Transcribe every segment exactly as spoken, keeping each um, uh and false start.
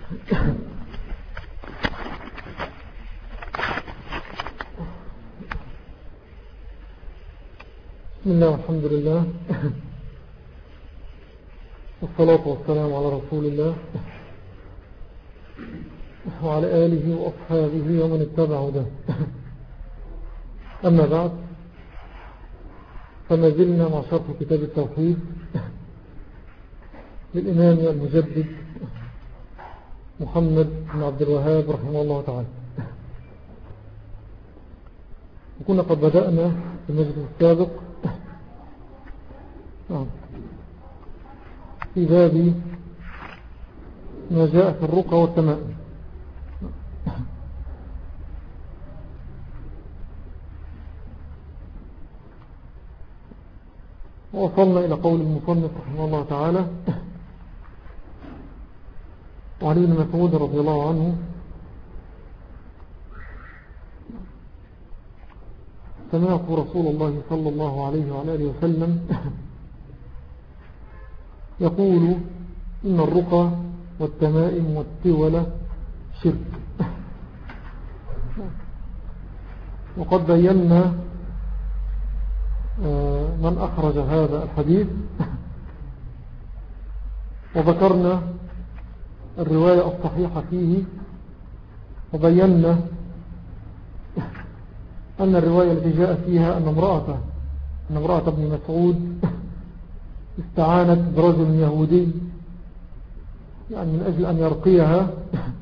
بسم الله والحمد لله، والصلاة والسلام على رسول الله وعلى آله وأصحابه ومن اتبعه ده. أما بعد، فما زلنا مع شرح كتاب التوحيد للإمام المجدد محمد بن عبد الوهاب رحمه الله تعالى. وكنا قد بدأنا في المجلس السابق في باب ما جاء في الرقى والتمائم. ووصلنا إلى قول المصنف رحمه الله تعالى: وعلي بن مسعود رضي الله عنه سمعت رسول الله صلى الله عليه وعلى آله وسلم يقول: إن الرقى والتمائم والتولة شرك. وقد بينا من أخرج هذا الحديث، وذكرنا الرواية الصحيحة فيه، وبينا أن الرواية التي جاء فيها أن امرأة أن امرأة ابن مسعود استعانت برجل يهودي يعني من أجل أن يرقيها،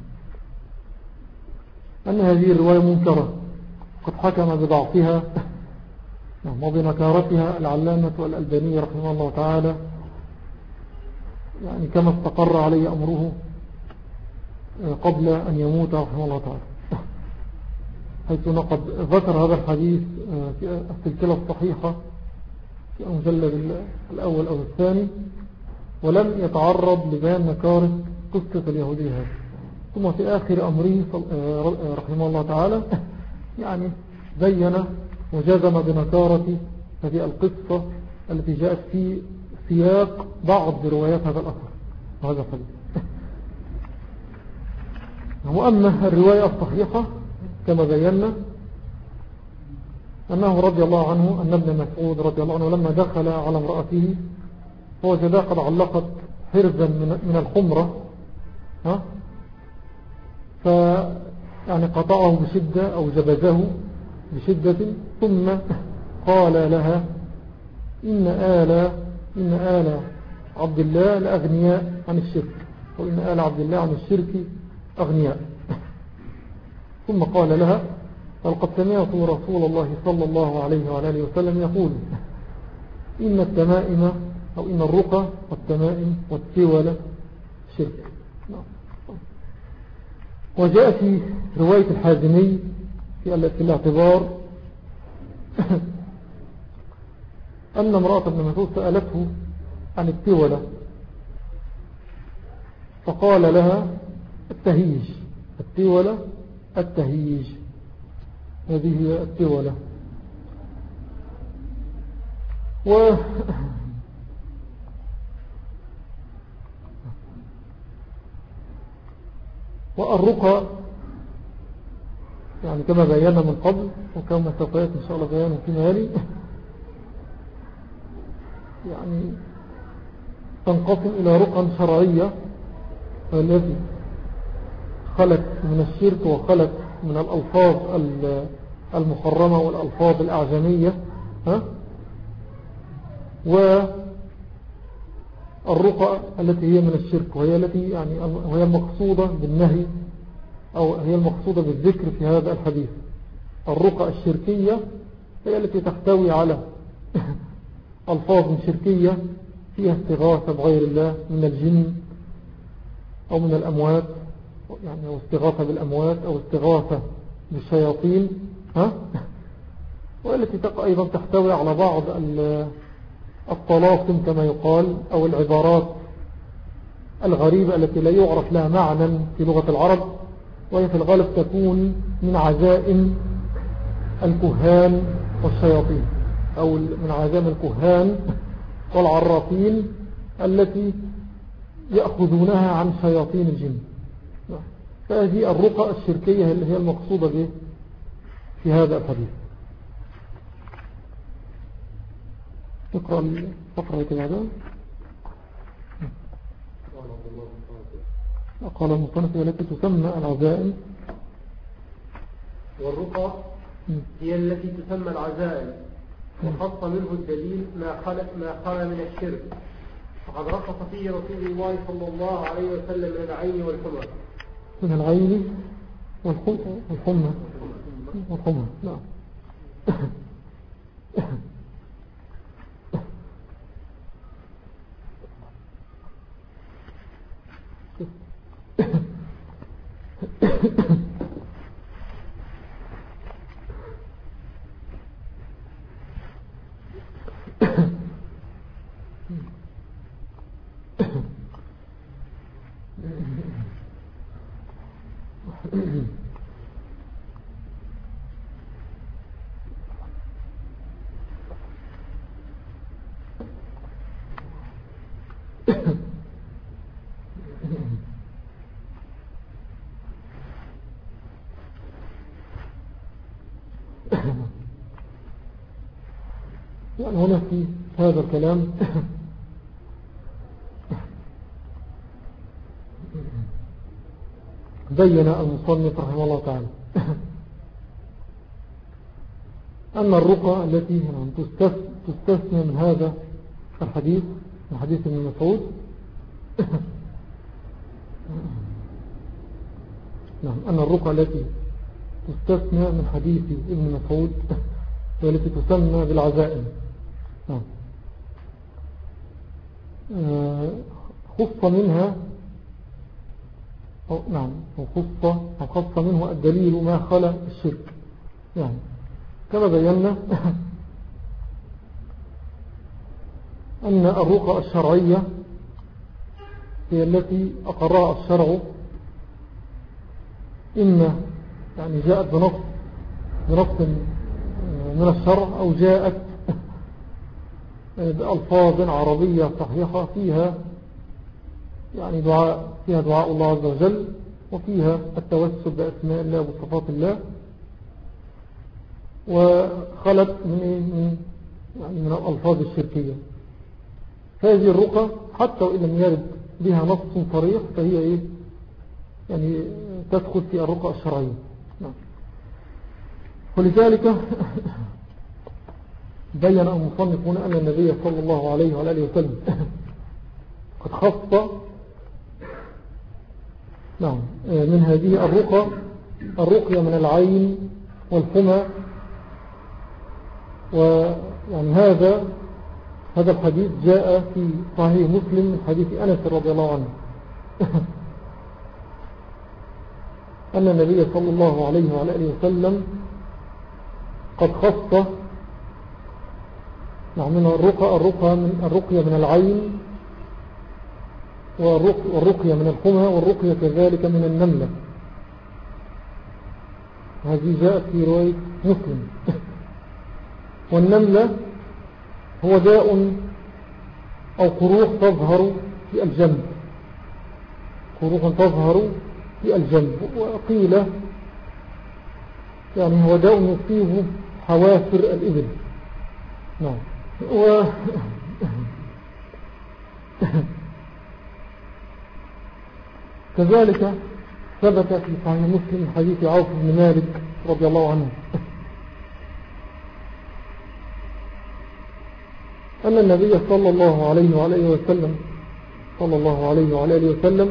أن هذه الرواية منكرة، قد حكم بضعفها وبنكارتها العلامة الألباني رحمه الله تعالى، يعني كما استقر عليه أمره قبل أن يموت رحمه الله تعالى، حيث قد ذكر هذا الحديث في السلسلة الصحيحة في المجلد الأول أو الثاني، ولم يتعرض لبيان نكارة قصة اليهودية هذه. ثم في آخر أمره رحمه الله تعالى يعني بين وجزم بنكارة هذه القصة التي جاءت في سياق بعض روايات هذا الأثر وهذا الحديث. وأما الرواية الصحيحة كما بينا أنه رضي الله عنه أن ابن مسعود رضي الله عنه لما دخل على امرأته فوجدها قد علقت حرزا من الخمرة، ها ف يعني قطعه بشدة أو جبزه بشدة، ثم قال لها: إن آل إن آل عبد الله لأغنياء عن الشرك، وإن آل عبد الله عن الشرك أغنياء. ثم قال لها: فلقد سمعت رسول الله صلى الله عليه وعلى آله وسلم يقول: إن التمائم أو إن الرقى والتمائم والتولة شرك. وجاء في رواية الحازمي في الاعتبار أن امرأة ابن مسعود سألته عن التولة، فقال لها: التهيج، التولة التهيج، هذه هي التولة. و والرقى يعني كما بينا من قبل، وكما سوف يأتي إن شاء الله بيانه في مالي، يعني تنقسم إلى رقى شرعية التي خلت من الشرك وخلت من الألفاظ المحرمة والألفاظ الأعجمية، ها والرقى التي هي من الشرك، وهي التي يعني وهي المقصودة بالنهي أو هي المقصودة بالذكر في هذا الحديث. الرقى الشركية هي التي تحتوي على ألفاظ شركية فيها استغاثة بغير الله من الجن أو من الأموات، يعني أو استغاثة بالأموات أو استغاثة بالشياطين، ها والتي أيضا تحتوي على بعض الطلاسم كما يقال، أو العبارات الغريبة التي لا يعرف لها معنى في لغة العرب، وهي في الغالب تكون من عزائم الكهان والشياطين، أو من عزائم الكهان والعرافين التي يأخذونها عن شياطين الجن. فهذه الرقى الشركية اللي هي المقصودة به في هذا الحديث. اقرأ الفقرة كده. قال المصنف التي تسمى العزائم. والرقى هي التي تسمى العزائم، وخص منه الدليل ما خلق ما خلا من الشرك، وقد رخص فيه رسول الله صلى الله عليه وسلم من العين والحمى. من العين والحمى والحمى نعم. يعني هنا في هذا الكلام بين المصنف رحمه الله تعالى أن الرقى التي تستثنى من هذا الحديث، من حديث ابن مسعود، نعم، أن الرقى التي تستثنى من حديث ابن مسعود والتي تسمى بالعزائم، نعم، خص منها أو نعم وخص أو خص منه الدليل ما خلا الشرك، يعني كما بينا أن الرقى الشرعية هي التي أقرها الشرع، إما يعني جاءت بنص بنص من الشرع أو جاءت بألفاظ عربية صحيحة فيها يعني دعاء فيها دعاء الله عز وجل، وفيها التوسل بأسماء الله وصفات الله، وخلت من من يعني من الألفاظ الشركية. هذه الرقى حتى وإن لم يرد بها نص صريح فهي إيه يعني تدخل في الرقى الشرعية. نعم. ولذلك بين المصنفون أن النبي صلى الله عليه وآله وسلم قد خص نعم من هذه الرقى الرقية من العين والحمى، ويعني هذا هذا الحديث جاء في صحيح مسلم من حديث أنس رضي الله عنه أن النبي صلى الله عليه وآله وسلم قد خص نعم من الرقى الرقى من الرقية من العين والرقية من الحمى والرقية كذلك من النملة. هذه جاءت في رواية مسلم. والنملة هو داء أو قروح تظهر في الجنب، قروح تظهر في الجنب، وقيل يعني هو داء يصيب حوافر الإبل. نعم. و كذلك ثبت في صحيح مسلم حديث عوف بن مالك رضي الله عنه أن النبي صلى الله عليه وآله وسلم صلى الله عليه وآله وسلم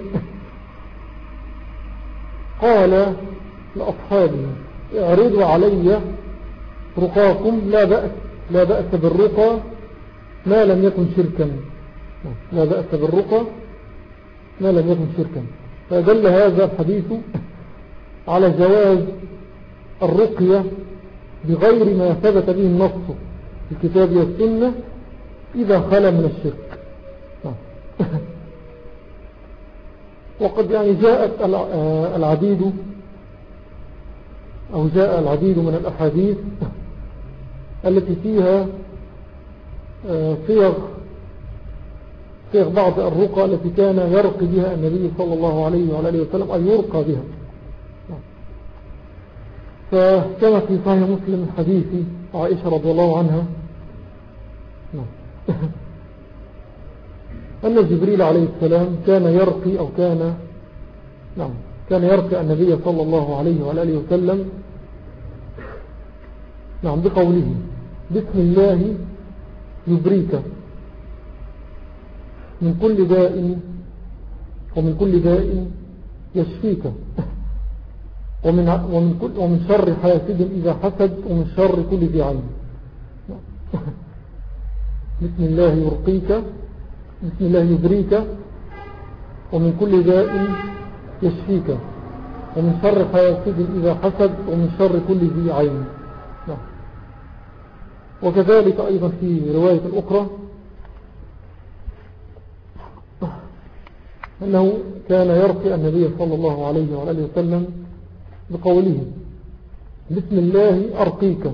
قال لأصحابه اعرضوا علي رقاكم، لا بأس لا بأس بالرقى ما لم يكن شركا، لا بأس بالرقى ما لم يكن شركا. فدل هذا الحديث على جواز الرقية بغير ما ثبت به النص في الكتاب والسنة إذا خلا من الشرك. وقد يعني جاءت العديد أو جاء العديد من الأحاديث التي فيها صيغ في بعض الرقى التي كان يرقي بها النبي صلى الله عليه وعلى آله وسلم أي يرقى بها. فكما في صحيح مسلم حديث عائشة رضي الله عنها أن جبريل عليه السلام كان يرقي أو كان نعم كان يرقي النبي صلى الله عليه وعلى آله وسلم نعم بقوله بسم الله يبريك من كل داء ومن كل داء يشفيك ومن, ومن, كل ومن شر حاسد إذا حسد ومن شر كل ذي عين. بسم الله يرقيك بسم الله يبريك ومن كل داء يشفيك ومن شر حاسد إذا حسد ومن شر كل ذي عين. وكذلك أيضا في رواية أخرى أنه كان يرقي النبي صلى الله عليه وعلى آله وسلم بقوله بسم الله أرقيك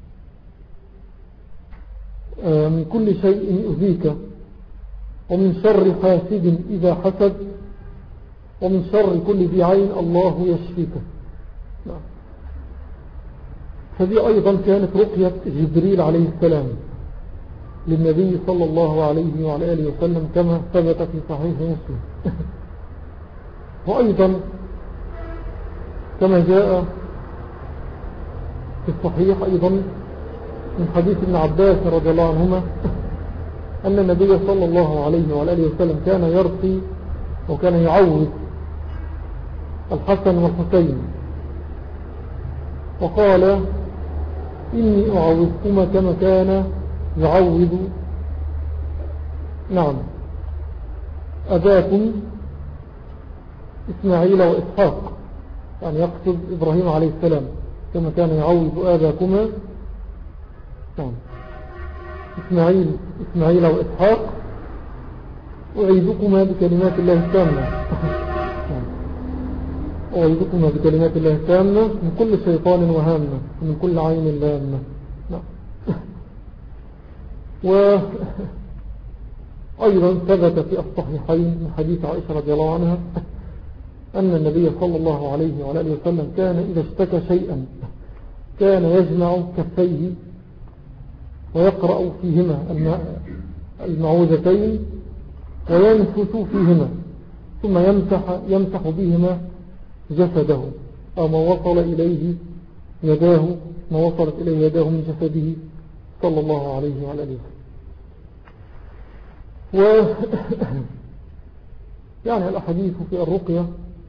من كل شيء يؤذيك ومن شر حاسد إذا حسد ومن شر كل ذي عين الله يشفيك. فدي أيضا كانت رقية جبريل عليه السلام للنبي صلى الله عليه وعلى آله وسلم كما ثبت في صحيح مسلم. وأيضا كما جاء في الصحيح أيضا من حديث ابن عباس رضي الله عنهما أن النبي صلى الله عليه وعلى آله وسلم كان يرقي وكان يعوذ الحسن والحسين وقال إني أعوذكما كما كان يعوذ نعم أباكم إسماعيل وإسحاق، يعني يقصد إبراهيم عليه السلام كما كان يعوذ آباكما نعم إسماعيل, إسماعيل وإسحاق أعيذكما بكلمات الله التامة أعيذكما بكلمات الله التامة من كل شيطان وهامة ومن كل عين لامة. وأيضا ثبت في الصحيحين من حديث عائشة رضي الله عنها أن النبي صلى الله عليه وعلى آله وسلم كان إذا اشتكى شيئا كان يجمع كفيه ويقرأ فيهما المعوذتين وينفث فيهما ثم يمسح, يمسح بهما جسده أو ما وصل إليه يداه ما وصلت إليه يداه من جسده صلى الله عليه وعلى آله و يعني الأحاديث في الرقية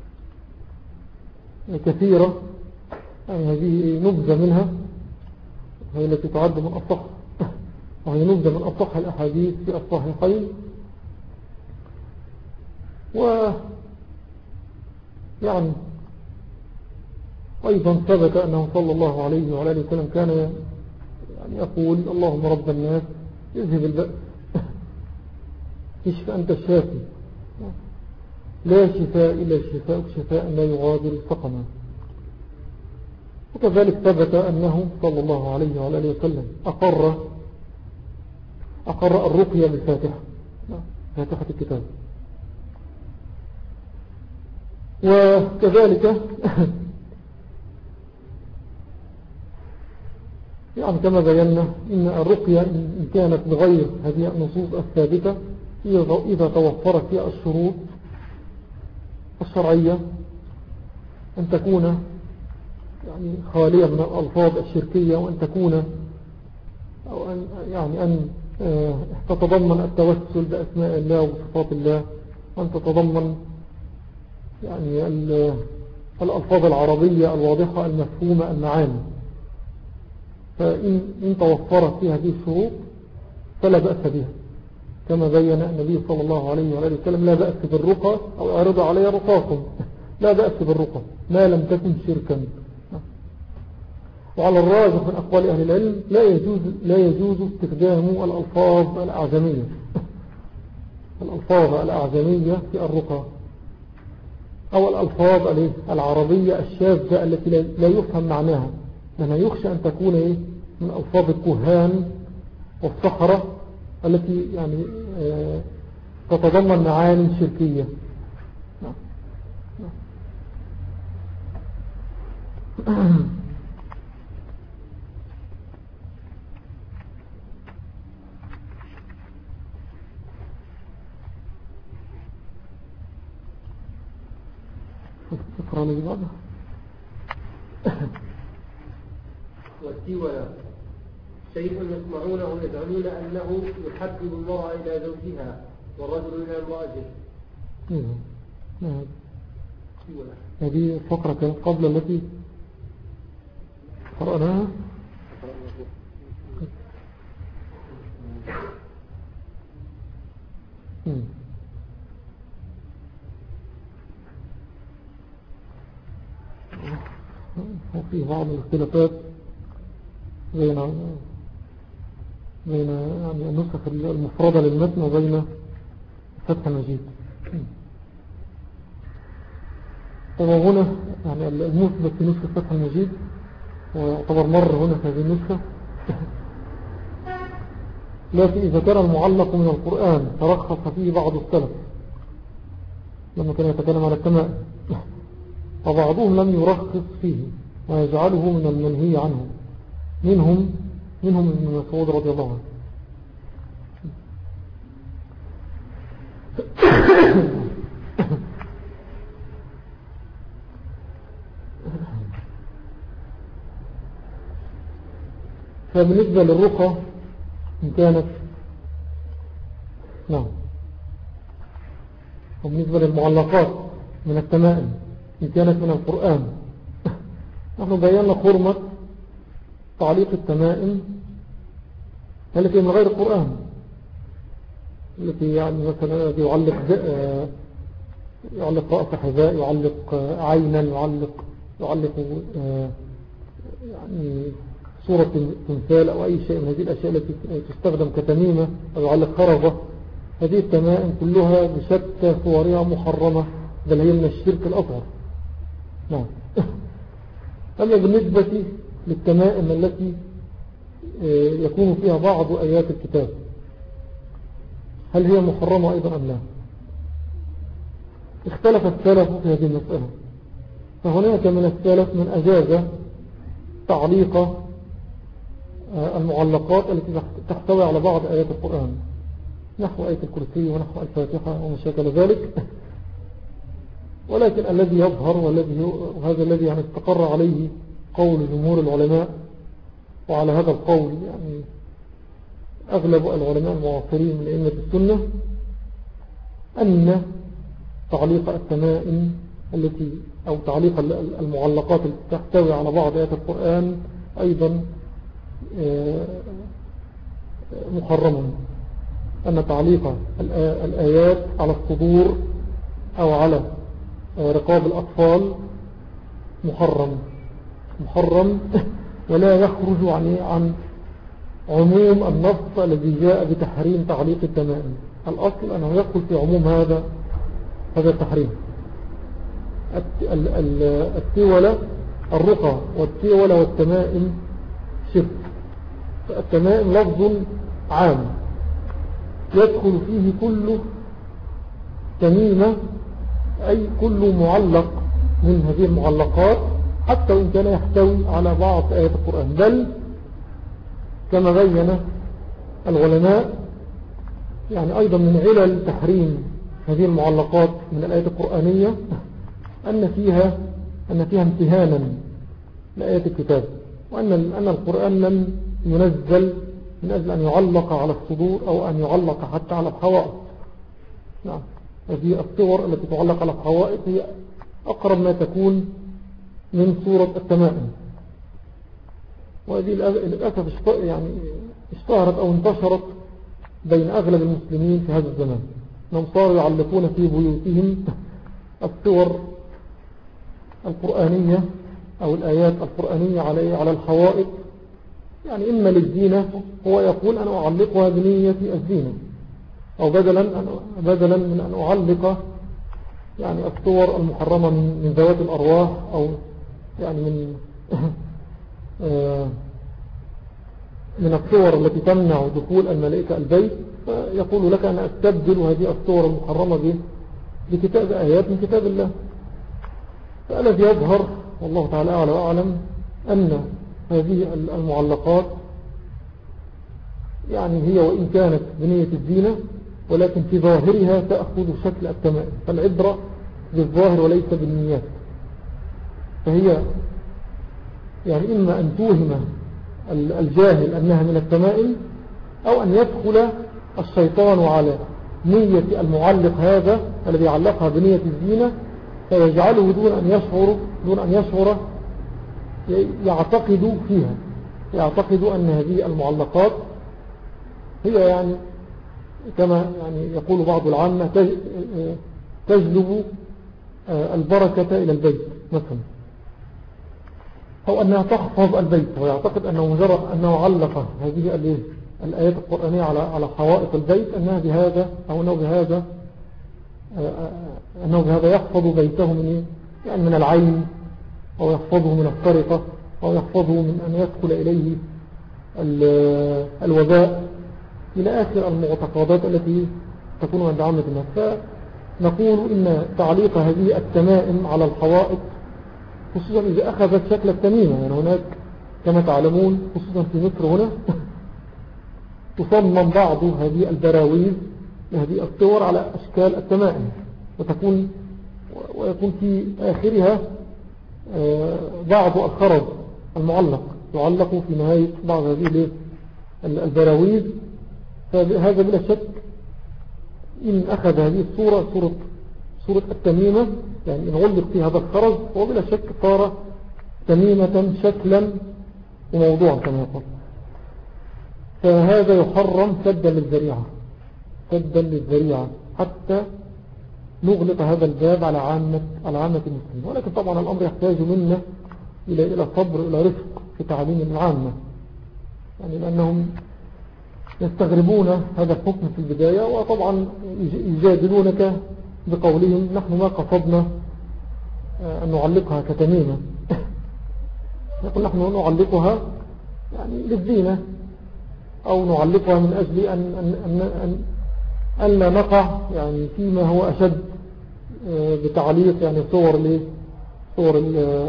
كثيرة، يعني هذه نبذة منها هي التي تعد من أصح وهي نبذة من أصح الأحاديث في الصحيحين. و يعني أيضا ثبت أنه صلى الله عليه وعلى آله وسلم كان يعني يقول اللهم رب الناس اذهب البأس اشف أنت الشافي لا شفاء إلا شفاء شفاء لا يغادر سقما. وكذلك ثبت أنه صلى الله عليه وعلى آله وسلم أقر أقر الرقية بالفاتحة فاتحة الكتاب. وكذلك يعني كما بينا إن الرقية إن كانت بغير هذه النصوص الثابتة إذا توفرت فيها الشروط الشرعية أن تكون يعني خالية من الألفاظ الشركية وأن تكون أو أن يعني أن تتضمن التوسل بأسماء الله وصفات الله وأن تتضمن يعني الألفاظ العربية الواضحة المفهومة المعاني. فإن إن توفرت فيها هذه الشروط فلا بأس بها كما بين النبي صلى الله عليه وآله وسلم لا بأس بالرقى أو أعرض علي رقاكم لا بأس بالرقى ما لم تكن شركا. وعلى الراجح من أقوال أهل العلم لا يجوز, لا يجوز استخدام الألفاظ الأعجمية الألفاظ الأعجمية في الرقى أو الألفاظ العربية الشاذة التي لا يفهم معناها لأنها يخشى أن تكون من ألفاظ الكهان والصحراء التي يعني تتضمن معاني شركية. نعم. نعم. اقرأ لي بعضها. والسوى شيء يسمعونه يزعمون أنه يحبب المرأة إلى زوجها والرجل إلى امرأته. نعم. هذه فقرة قبل التي قرأناها. وفي بعض الاختلافات بين بين يعني النسخ المفردة للمتن وبين فتح المجيد. طبعا هنا يعني المثبت في نسخة فتح المجيد ويعتبر مر هنا في هذه النسخة. لكن إذا كان المعلق من القرآن ترخص فيه بعض السلف لما كان يتكلم على التمائم، وبعضهم لم يرخص فيه ويجعله من المنهي عنه، منهم منهم ابن مسعود رضي الله عنه. فبالنسبة للرقى إن كانت نعم، وبالنسبة للمعلقات من التمائم إن كانت من القرآن، نحن بيّننا حرمة تعليق التمائم التي من غير القرآن، التي يعني مثلا يعلق يعلق رأس حذاء، يعلق عينا، يعلق يعلق يعني صورة تمثال أو أي شيء من هذه الأشياء التي تستخدم كتميمة، أو يعلق خرزة. هذه التمائم كلها بشتى صورها محرمة، بل هي من الشرك الأصغر. نعم. أما بالنسبة للتمائم التي يكون فيها بعض آيات الكتاب، هل هي محرمة أيضا أم لا؟ اختلف السلف في هذه المسألة، فهناك من السلف من أجاز تعليق المعلقات التي تحتوي على بعض آيات القرآن، نحو آية الكرسي ونحو الفاتحة وما شابه ذلك. ولكن الذي يظهر والذي وهذا الذي يعني استقر عليه قول جمهور العلماء، وعلى هذا القول يعني أغلب العلماء المعاصرين من أئمة السنة، أن تعليق التمائم التي أو تعليق المعلقات التي تحتوي على بعض آيات القرآن أيضا محرم، أن تعليق الآيات على الصدور أو على رقاب الأطفال محرم محرم ولا يخرج عن عن عموم النص الذي جاء بتحريم تعليق التمائم. الأصل أنه يدخل في عموم هذا هذا التحريم. التولة الرقى والتولة والتمائم شرك. التمائم لفظ عام يدخل فيه كل تميمة، أي كل معلق من هذه المعلقات، حتى وإن كان يحتوي على بعض آيات القرآن. بل كما بين العلماء يعني أيضا من علل تحريم هذه المعلقات من الآيات القرآنية أن فيها أن فيها امتهانا لآيات الكتاب، وأن أن القرآن لم ينزل من أجل أن يعلق على الصدور أو أن يعلق حتى على الحوائط. نعم، هذه الصور التي تعلق على الحوائط هي أقرب ما تكون من صورة التمائم، وهذه للأسف يعني اشتهرت أو انتشرت بين أغلب المسلمين في هذا الزمان، أنهم صاروا يعلقون في بيوتهم الصور القرآنية أو الآيات القرآنية على على الحوائط، يعني إما للزينة، هو يقول أنا أعلقها بنية الزينة، أو بدلا بدلا من أن أعلق يعني الصور المحرمة من ذوات الأرواح، أو يعني من من الصور التي تمنع دخول الملائكة البيت، فيقول لك أنا أستبدل هذه الصور المحرمة به بكتاب آيات من كتاب الله. فالذي يظهر والله تعالى أعلى وأعلم أن هذه المعلقات يعني هي وإن كانت بنية الزينة ولكن في ظاهرها تأخذ شكل التمائم، فالعبرة بالظاهر وليس بالنيات. فهي يعني إما أن توهم الجاهل أنها من التمائم، أو أن يدخل الشيطان على نية المعلق هذا الذي علقها بنية الزينة فيجعله دون أن يشعر دون أن يشعر يعتقد فيها، يعتقد أن هذه المعلقات هي يعني كما يعني يقول بعض العامة تجلب البركة إلى البيت مثلا، أو أنها تحفظ البيت، ويعتقد أنه مجرد أنه علق هذه الآيات القرآنية على على حوائط البيت أنها بهذا أو أنه بهذا أنه بهذا يحفظ بيته من يعني من العين، أو يحفظه من السرقة، أو يحفظه من أن يدخل إليه الوباء إلى آخر المعتقدات التي تكون عند عامة الناس. فنقول إن تعليق هذه التمائم على الحوائط خصوصا إذا أخذت شكل التميمة، يعني هناك كما تعلمون خصوصا في مصر هنا تصمم بعض هذه البراويز هذه الصور على أشكال التمائم، وتكون ويكون في آخرها بعض الخرز المعلق يعلق في نهاية بعض هذه البراويز. فهذا بلا شك إن أخذ هذه الصورة صورة, صورة التميمة، يعني إن علق في هذا الخرز هو بلا شك صار تميمة شكلا وموضوعا كما يقول. فهذا يحرم سدا للذريعة، سدا للذريعة حتى نغلق هذا الباب على عامة على عامة المسلمين. ولكن طبعا الأمر يحتاج منا إلى إلى صبر إلى رفق في تعليم العامة، يعني لأنهم يستغربون هذا الحكم في البداية، وطبعا يجادلونك بقولهم نحن ما قصدنا أن نعلقها كتميمة يقول نحن نعلقها يعني للزينة، أو نعلقها من أجل أن, أن, أن, أن, أن لا نقع يعني فيما هو أشد بتعليق يعني صور ل صور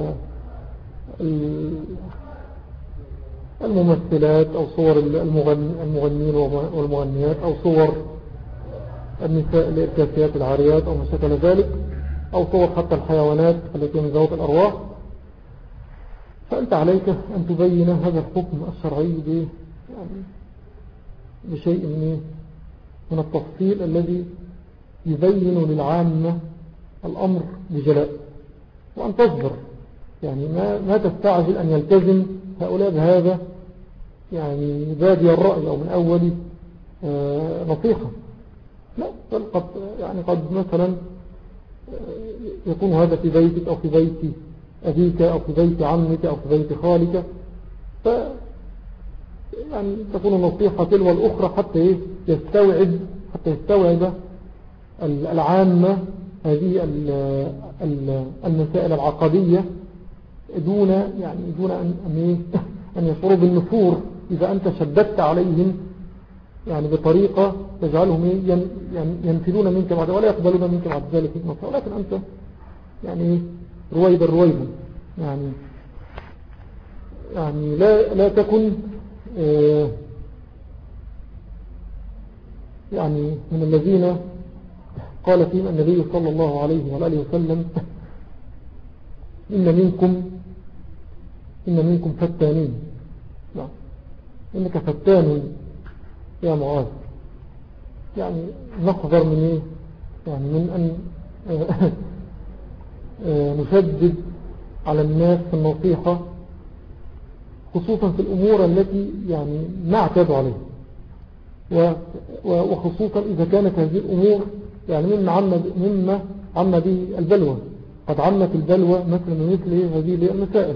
الممثلات أو صور المغنين والمغنيات أو صور النساء الكاسيات العاريات أو ما شكل ذلك، أو صور حتى الحيوانات التي من ذوات الأرواح. فأنت عليك أن تبين هذا الحكم الشرعي يعني بشيء من التفصيل الذي يبين للعامة الأمر بجلاء، وأن تصبر، يعني ما, ما تستعجل أن يلتزم هؤلاء بهذا يعني بادي الرأي أو من أول آه نصيحة. لا، بل قد يعني قد مثلا يكون هذا في بيتك أو في بيت أبيك أو في بيت عمك أو في بيت خالك، ف يعني تكون النصيحة تلو الأخرى حتى يستوعب حتى يستوعب العامة هذه المسائل العقدية دون يعني دون أن أن يشعروا بالنفور إذا أنت شددت عليهم يعني بطريقة تجعلهم ينفلون منك بعد ولا يقبلون منك بعد ذلك النصيحة، ولكن أنت يعني رويدا رويدا يعني يعني لا لا تكن يعني من الذين قال فيهم النبي صلى الله عليه وآله وسلم إن منكم إن منكم فتانين، لا إنك فتان يا معاذ، يعني نحذر من إيه يعني من أن نشدد على الناس في النصيحة خصوصا في الأمور التي يعني ما اعتادوا عليها، وخصوصا إذا كانت هذه الأمور يعني مما عم مما عم به البلوى، قد عمت البلوى مثل مثل هذه المسائل.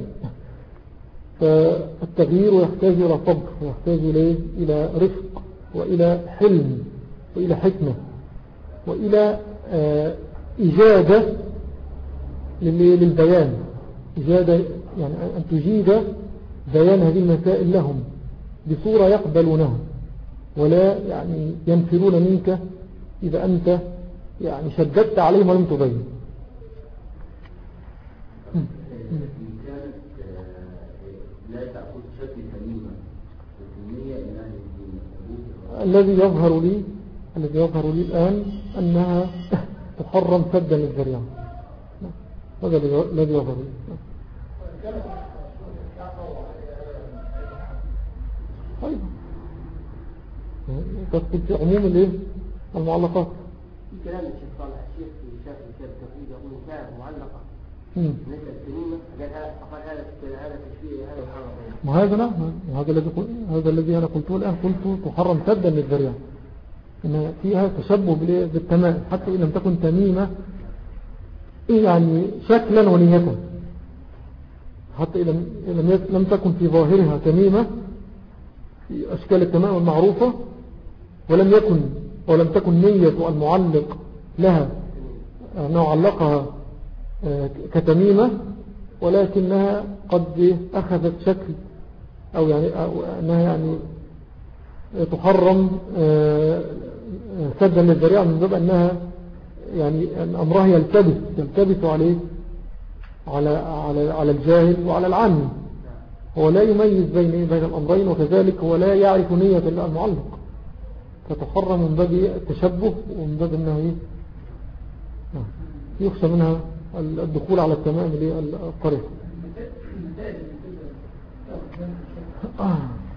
فالتغيير يحتاج إلى صبر ويحتاج إلى رفق وإلى حلم وإلى حكمة وإلى إجادة للبيان، إجادة يعني أن تجيد بيان هذه المسائل لهم بصورة يقبلونها، ولا يعني ينفرون منك إذا أنت يعني شددت عليهم ولم تبين. لا تأخذ شكل تميمة وكمية إنها الذي يظهر لي الذي يظهر لي الآن أنها تحرم سدا للذريعة. هذا الذي يظهر لي. طيب تدخل في عموم الايه المعلقات. في كلام الشيخ صالح الشيخ في شرح كتاب التوحيد يقول كان معلقة امم مثل التميمة فقال هذا هذا تشبيه هذا محرم. ما هذا نعم هذا الذي هذا الذي أنا قلته الآن قلت تحرم سدا للذريعة إن فيها تشبه بالتمام حتى إن لم تكن تميمة يعني شكلا ونية حتى إن لم لم تكن في ظاهرها تميمة في أشكال التمام المعروفة ولم يكن ولم تكن نية المعلق لها أنه علقها كتميمة ولكنها قد أخذت شكل أو يعني أو أنها يعني تحرم سدا للذريعة من باب أنها يعني أمرها يلتبس يلتبس عليه على على على الجاهل وعلى العام. هو لا يميز بين بين الأمرين وكذلك هو لا يعرف نية المعلق فتحرم من باب التشبه ومن باب أنه يخشى منها الدخول على التمام للطريق. آه.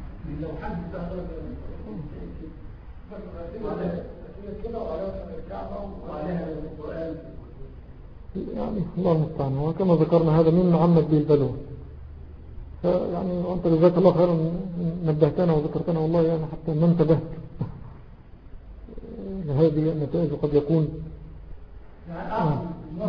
يعني الله المستعان وكما ذكرنا هذا من عمد به البلوى يعني وأنت جزاك الله خيرا نبهتنا وذكرتنا والله يعني حتى ما انتبهت لهذه النتائج قد يكون آه.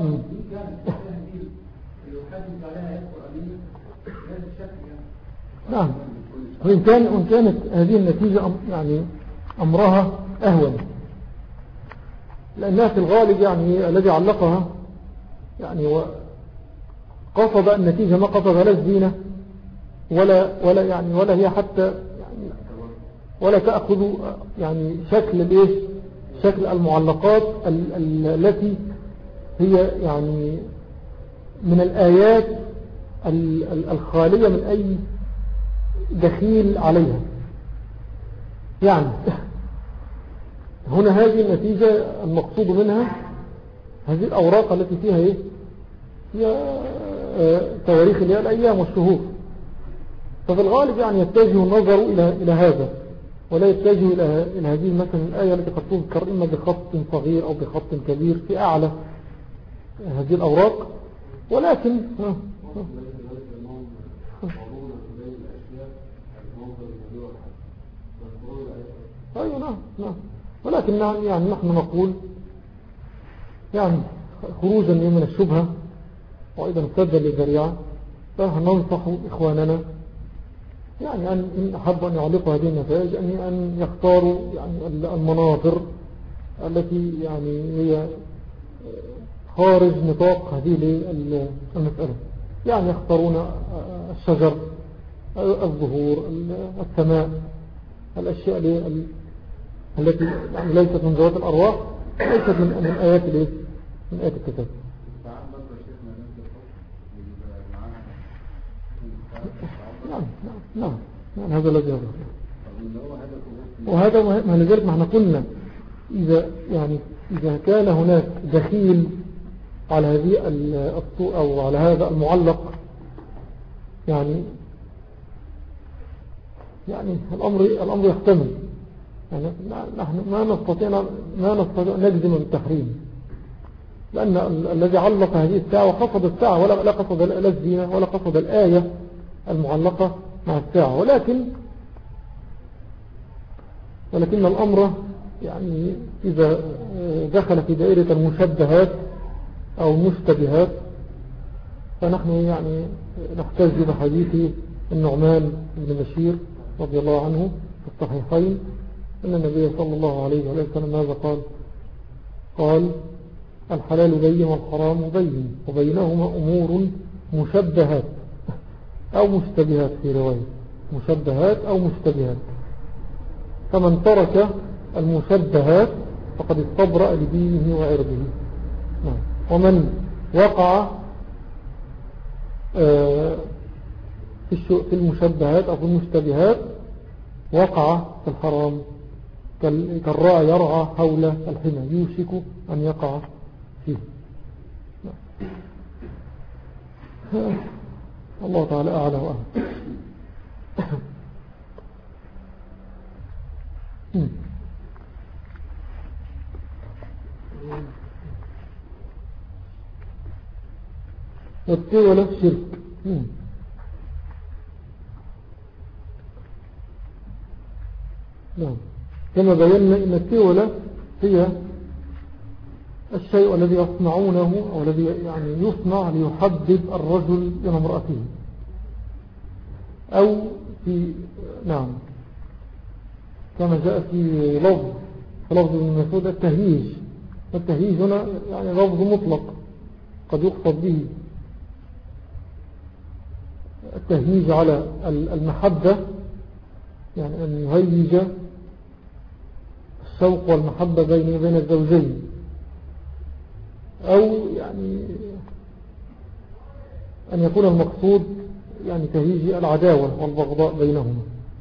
نعم وإن كان وإن كانت هذه النتيجة يعني أمرها أهون لأنها في الغالب يعني الذي علقها يعني قصد النتيجة ما قصد لا الزينة ولا ولا يعني ولا هي حتى يعني ولا تأخذ يعني شكل الايش شكل المعلقات التي هي يعني من الآيات الخالية من أي دخيل عليها. يعني هنا هذه النتيجة المقصود منها هذه الأوراق التي فيها إيه؟ هي تواريخ الأيام والشهور. ففي الغالب يعني يتجه النظر إلى إلى هذا ولا يتجه إلى إلى هذه مثلا الآية التي قد تذكر إما بخط صغير أو بخط كبير في أعلى هذه الأوراق. ولكن ها ها أيوة نعم نعم ولكن يعني نحن نقول يعني خروجا من الشبهة وأيضا سدا للذريعة فننصح إخواننا يعني أن إن أحب أن يعلقوا هذه النتائج أن أن يختاروا يعني المناظر التي يعني هي خارج نطاق هذه المسألة. يعني يختارون الشجر الظهور السماء الأشياء التي يعني ليست من ذوات الأرواح ليست من من آيات من آيات الكتاب. نعم نعم نعم هذا الذي يظهر وهذا ما لذلك ما احنا قلنا إذا يعني إذا كان هناك دخيل على هذه الصوت أو على هذا المعلق يعني يعني الأمر الأمر يحتمل يعني نحن ما نستطيع ما نستطيع أن نجزم بالتحريم لأن الذي علق هذه الساعة وقصد الساعة ولا لا قصد لا الزينة ولا قصد الآية المعلقة مع الساعة ولكن ولكن الأمر يعني إذا دخل في دائرة المشبهات أو المشتبهات فنحن يعني نحتاج بحديث النعمان بن بشير رضي الله عنه في الصحيحين أن النبي صلى الله عليه وسلم ماذا قال؟ قال الحلال بين والحرام بين وبينهما أمور مشبهات أو مشتبهات في رواية مشبهات أو مشتبهات فمن ترك المشبهات فقد استبرأ لدينه وعرضه. ومن وقع في المشبهات أو في المشتبهات وقع في الحرام كالراعي يرعى حول الحمى يوشك أن يقع فيه. الله تعالى أعلى وأعلى. والتولى شرك. نعم كما بينا إن التولى هي الشيء الذي يصنعونه أو الذي يعني يصنع ليحبب الرجل إلى امرأته أو في نعم كما جاء في لفظ في لفظ ابن مسعود التهييج. التهييج هنا يعني لفظ مطلق قد يقصد به التهييج على المحبة يعني أن يهيج الشوق والمحبة بين بين الزوجين أو يعني أن يكون المقصود يعني تهيج العداوة والبغضاء بينهما.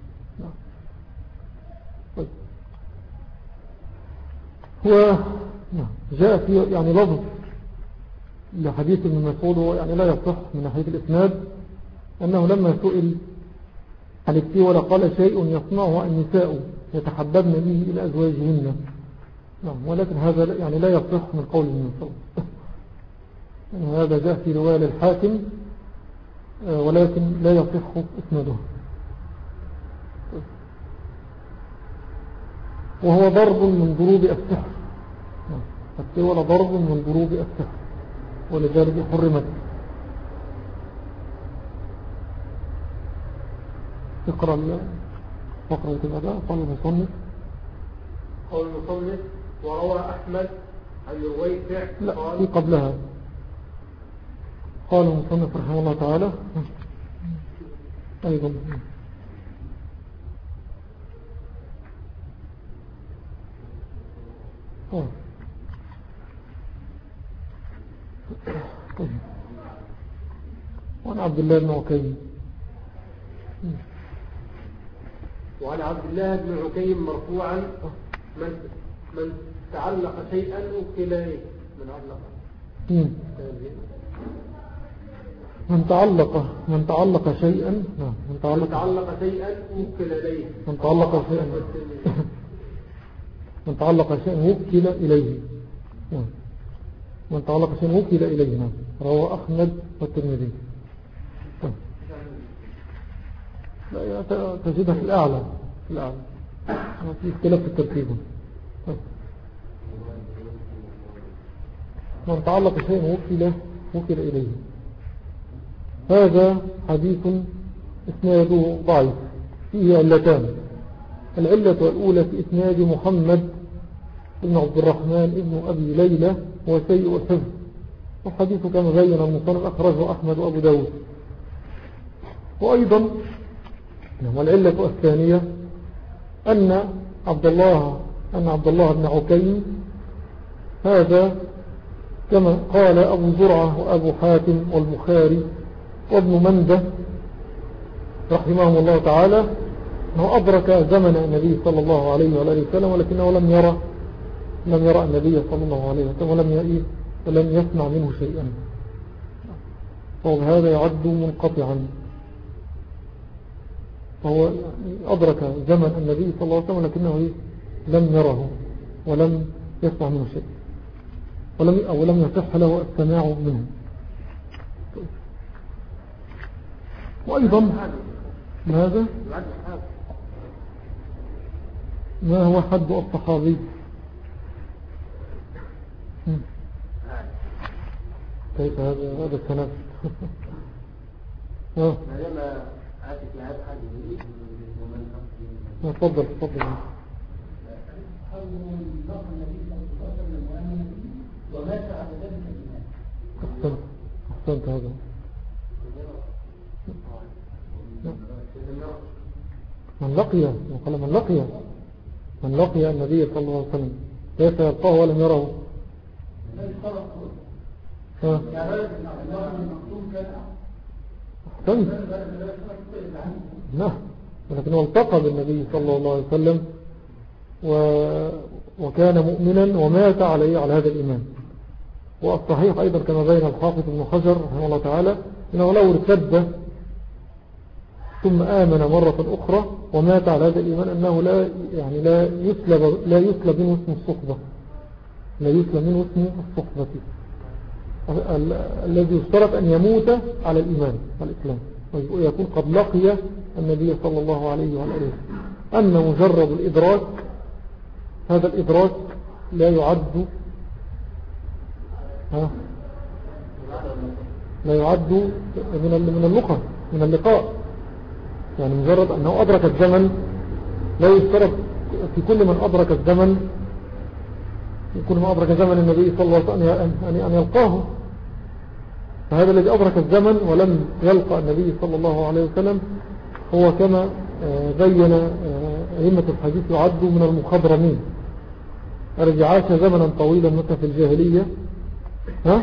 هو جاء في يعني لفظ لحديث ابن مسعود يعني لا يصح من ناحية الإسناد أنه لما سئل عن التولى قال شيء يصنعه النساء يتحببن به إلى أزواجهن. نعم ولكن هذا يعني لا يصح من قول ابن مسعود. يعني هذا جاء في رواية للحاكم ولكن لا يصح إسناده. وهو ضرب من ضروب السحر. التولى ضرب من ضروب السحر ولذلك حرمت. اقرأ الفقرة الأداء. قال المصنف قال المصنف وروى أحمد عن رويفع لا في قبلها. قال المصنف رحمه الله تعالى أيضا آه. وعن عبد الله بن عكيم وعن عبد الله بن عكيم مرفوعا من من تعلق شيئا وكل إليه من علق من تعلق من تعلق شيئا من تعلق, من تعلق شيئا وكل إليه من تعلق شيئا من تعلق شيئا وكل إليه من تعلق شيئا وكل إليه. رواه أحمد والترمذي. لا تجدها في الأعلى في الأعلى في اختلاف في الترتيب. من تعلق شيئا وكل وكل إليه. هذا حديث اسناده ضعيف فيه علتان. العلة الأولى في إسناد محمد بن عبد الرحمن ابن أبي ليلى هو سيء الحفظ. والحديث كما بين المصنف أخرجه أحمد وأبو داود. وأيضا والعلة الثانية أن عبد الله أن عبد الله بن عكيم هذا كما قال أبو زرعة وأبو حاتم والبخاري وابن منده رحمهم الله تعالى أنه أدرك زمن النبي صلى الله عليه وآله وسلم ولكنه لم يرى لم يرى النبي صلى الله عليه وسلم ولم ولم يسمع منه شيئا. فهذا يعد منقطعا. فهو أدرك زمن النبي صلى الله عليه وسلم ولكنه لم يره ولم يسمع منه شيء ولم أو لم يصح له السماع منه. وأيضا ماذا ما هو حد الصحابي؟ كيف هذا هذا السند؟ اه تفضل تفضل. أحسنت أحسنت هذا. من لقي وقال من لقي من لقي النبي صلى الله عليه وسلم ليس يلقاه ولم يره. ها أحسنت. نعم، ولكنه التقى بالنبي صلى الله عليه وسلم و... وكان مؤمنا ومات عليه على هذا الإيمان. والصحيح أيضا كما بين الحافظ ابن حجر رحمه الله تعالى إنه لو ارتد ثم آمن مرة أخرى ومات على هذا الإيمان أنه لا يعني لا يسلب لا يسلب منه اسم الصحبة، لا يسلب منه اسم الصحبة الذي يشترط أن يموت على الإيمان والإسلام ويكون قد لقي النبي صلى الله عليه وعلى آله. أما مجرد الإدراك هذا الإدراك لا يعد ها لا يعد من من اللقاء من اللقاء يعني مجرد أنه أدرك الزمن لا يشترط في كل من أدرك الزمن كل من أدرك زمن النبي صلى الله عليه وسلم أن يلقاه. فهذا الذي أدرك الزمن ولم يلقى النبي صلى الله عليه وسلم هو كما بين أئمة الحديث يعد من المخضرمين الذي عاش زمنا طويلا مثل في الجاهلية ها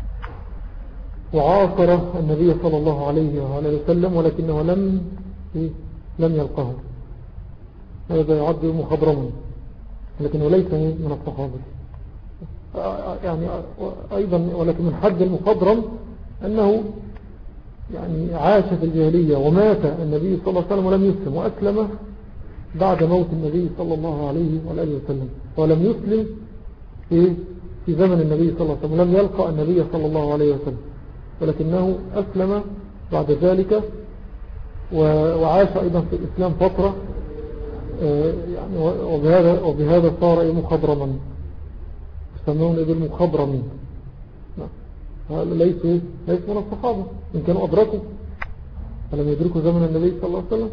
وعاصر النبي صلى الله عليه وآله وسلم ولكنه لم لم يلقاه. هذا يعد مخضرما لكنه ليس من الصحابة يعني أيضا. ولكن من حد المخضرم أنه يعني عاش في الجاهلية ومات النبي صلى الله عليه وسلم ولم يسلم وأسلم بعد موت النبي صلى الله عليه وآله وسلم ولم يسلم في في زمن النبي صلى الله عليه وسلم لم يلقى النبي صلى الله عليه وسلم ولكنه أسلم بعد ذلك وعاش أيضا في الإسلام فترة يعني وبهذا, وبهذا صار مخضرما يسمون بالمخضرمين. ليسوا ليسوا من الصحابة إن كانوا أدركوا فلم يدركوا زمن النبي صلى الله عليه وسلم.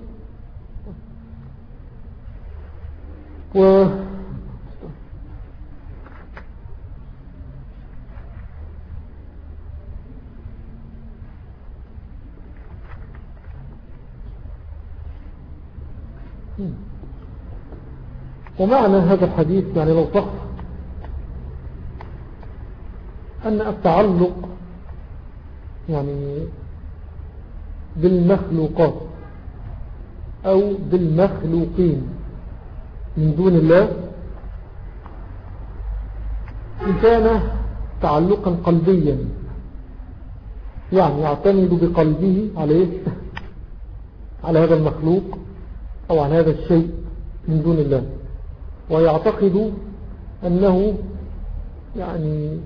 و ومعنى هذا الحديث يعني لو صح أن التعلق يعني بالمخلوقات أو بالمخلوقين من دون الله إن كان تعلقا قلبيا يعني يعتمد بقلبه عليه على هذا المخلوق أو على هذا الشيء من دون الله ويعتقد أنه يعني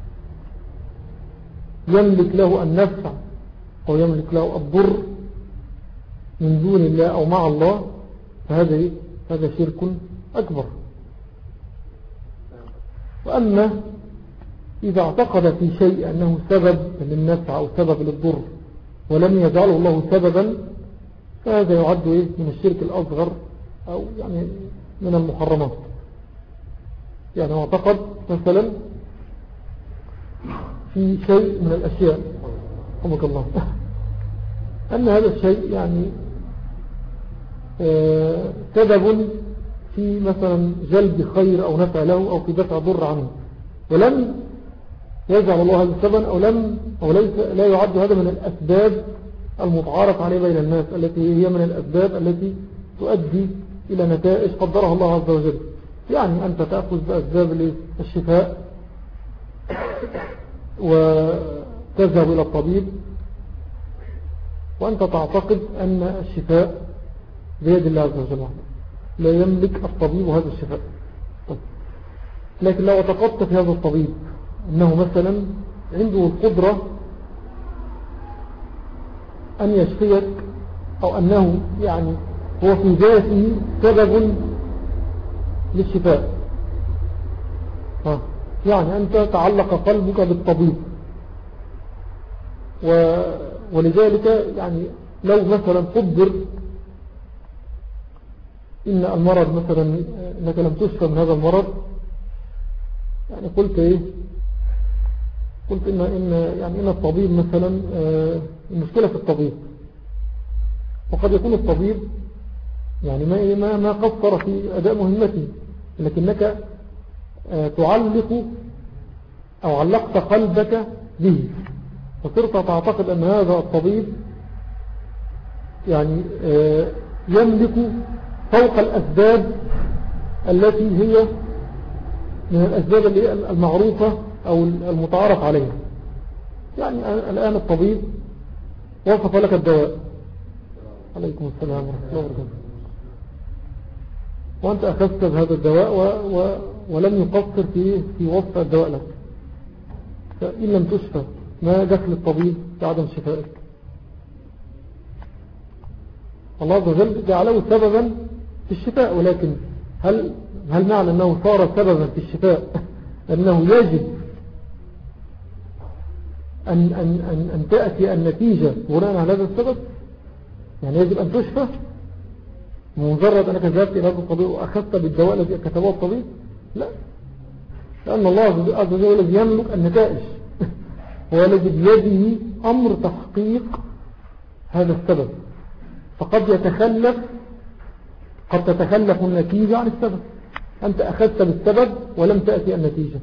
يملك له النفع أو يملك له الضر من دون الله أو مع الله فهذا هذا شرك أكبر. وأما إذا اعتقد في شيء أنه سبب للنفع أو سبب للضر ولم يجعله الله سببا فهذا يعد من الشرك الأصغر أو يعني من المحرمات. يعني اعتقد مثلا في شيء من الأشياء رحمك الله أن هذا الشيء يعني سبب في مثلا جلب خير أو نفع له أو في دفع ضر عنه ولم يجعل الله هذا السبب أو لم أو ليس لا يعد هذا من الأسباب المتعارف عليه بين الناس التي هي من الأسباب التي تؤدي إلى نتائج قدرها الله عز وجل. يعني أنت تأخذ بأسباب الشفاء وتذهب إلى الطبيب وأنت تعتقد أن الشفاء بيد الله عز وجل لا يملك الطبيب هذا الشفاء. لكن لو اعتقدت في هذا الطبيب أنه مثلا عنده القدرة أن يشفيك أو أنه يعني هو في ذاته سبب للشفاء ها يعني أنت تعلق قلبك بالطبيب و... ولذلك يعني لو مثلا قدر إن المرض مثلا إنك لم تشفى من هذا المرض يعني قلت إيه قلت إن, إن, يعني إن الطبيب مثلا المشكلة في الطبيب وقد يكون الطبيب يعني ما ما ما قصر في أداء مهمته، لكنك تعلق أو علقت قلبك به، وصرت تعتقد أن هذا الطبيب يعني يملك فوق الأسباب التي هي من الأسباب المعروفة أو المتعارف عليها. يعني الآن الطبيب وصف لك الدواء، عليكم السلام ورحمة الله وبركاته، وأنت أخذت بهذا الدواء و و ولم يقصر في في وصف الدواء لك، فإن لم تشفى ما دخل الطبيب بعدم شفائك؟ الله عز وجل جعله سببا في الشفاء، ولكن هل هل معنى أنه صار سببا في الشفاء أنه يجب أن, أن, أن, أن تأتي النتيجة بناء على هذا السبب؟ يعني يجب أن تشفى مجرد أنك ذهبت إلى هذا الطبيب وأخذت بالدواء الذي كتبه الطبيب؟ لا، لأن الله عز وجل الذي يملك النتائج هو الذي بيده أمر تحقيق هذا السبب، فقد يتخلف قد تتخلف النتيجة عن السبب. أنت أخذت بالسبب ولم تأتي النتيجة،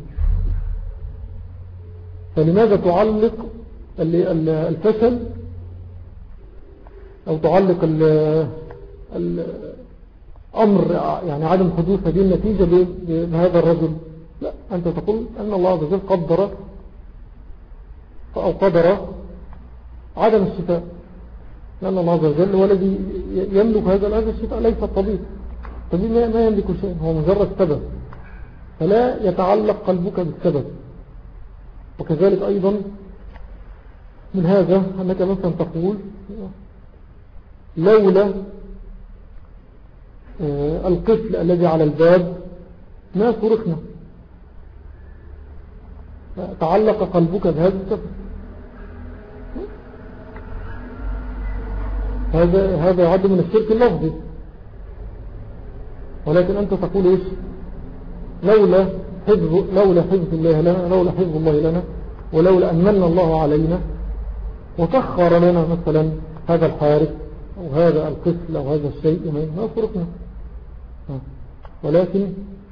فلماذا تعلق الفشل أو تعلق الأمر يعني عدم حدوث هذه النتيجة بهذا الرجل؟ لا، أنت تقول أن الله عز وجل قدر أو قدر عدم الشفاء، لأن الله عز وجل هو الذي يملك هذا الشفاء، ليس الطبيب. الطبيب ما يملك شيء، هو مجرد سبب، فلا يتعلق قلبك بالسبب. وكذلك أيضا من هذا أنك مثلا تقول لولا القفل الذي على الباب ما صرخنا، تعلق قلبك بهذا السبب. هذا هذا يعد من الشرك اللفظي، ولكن أنت تقول إيش؟ لولا حفظ لولا حفظ الله لنا لولا حفظ الله لنا ولولا أن من الله علينا وسخر لنا مثلا هذا الحارس أو هذا القفل أو هذا الشيء ما صرفنا. ولكن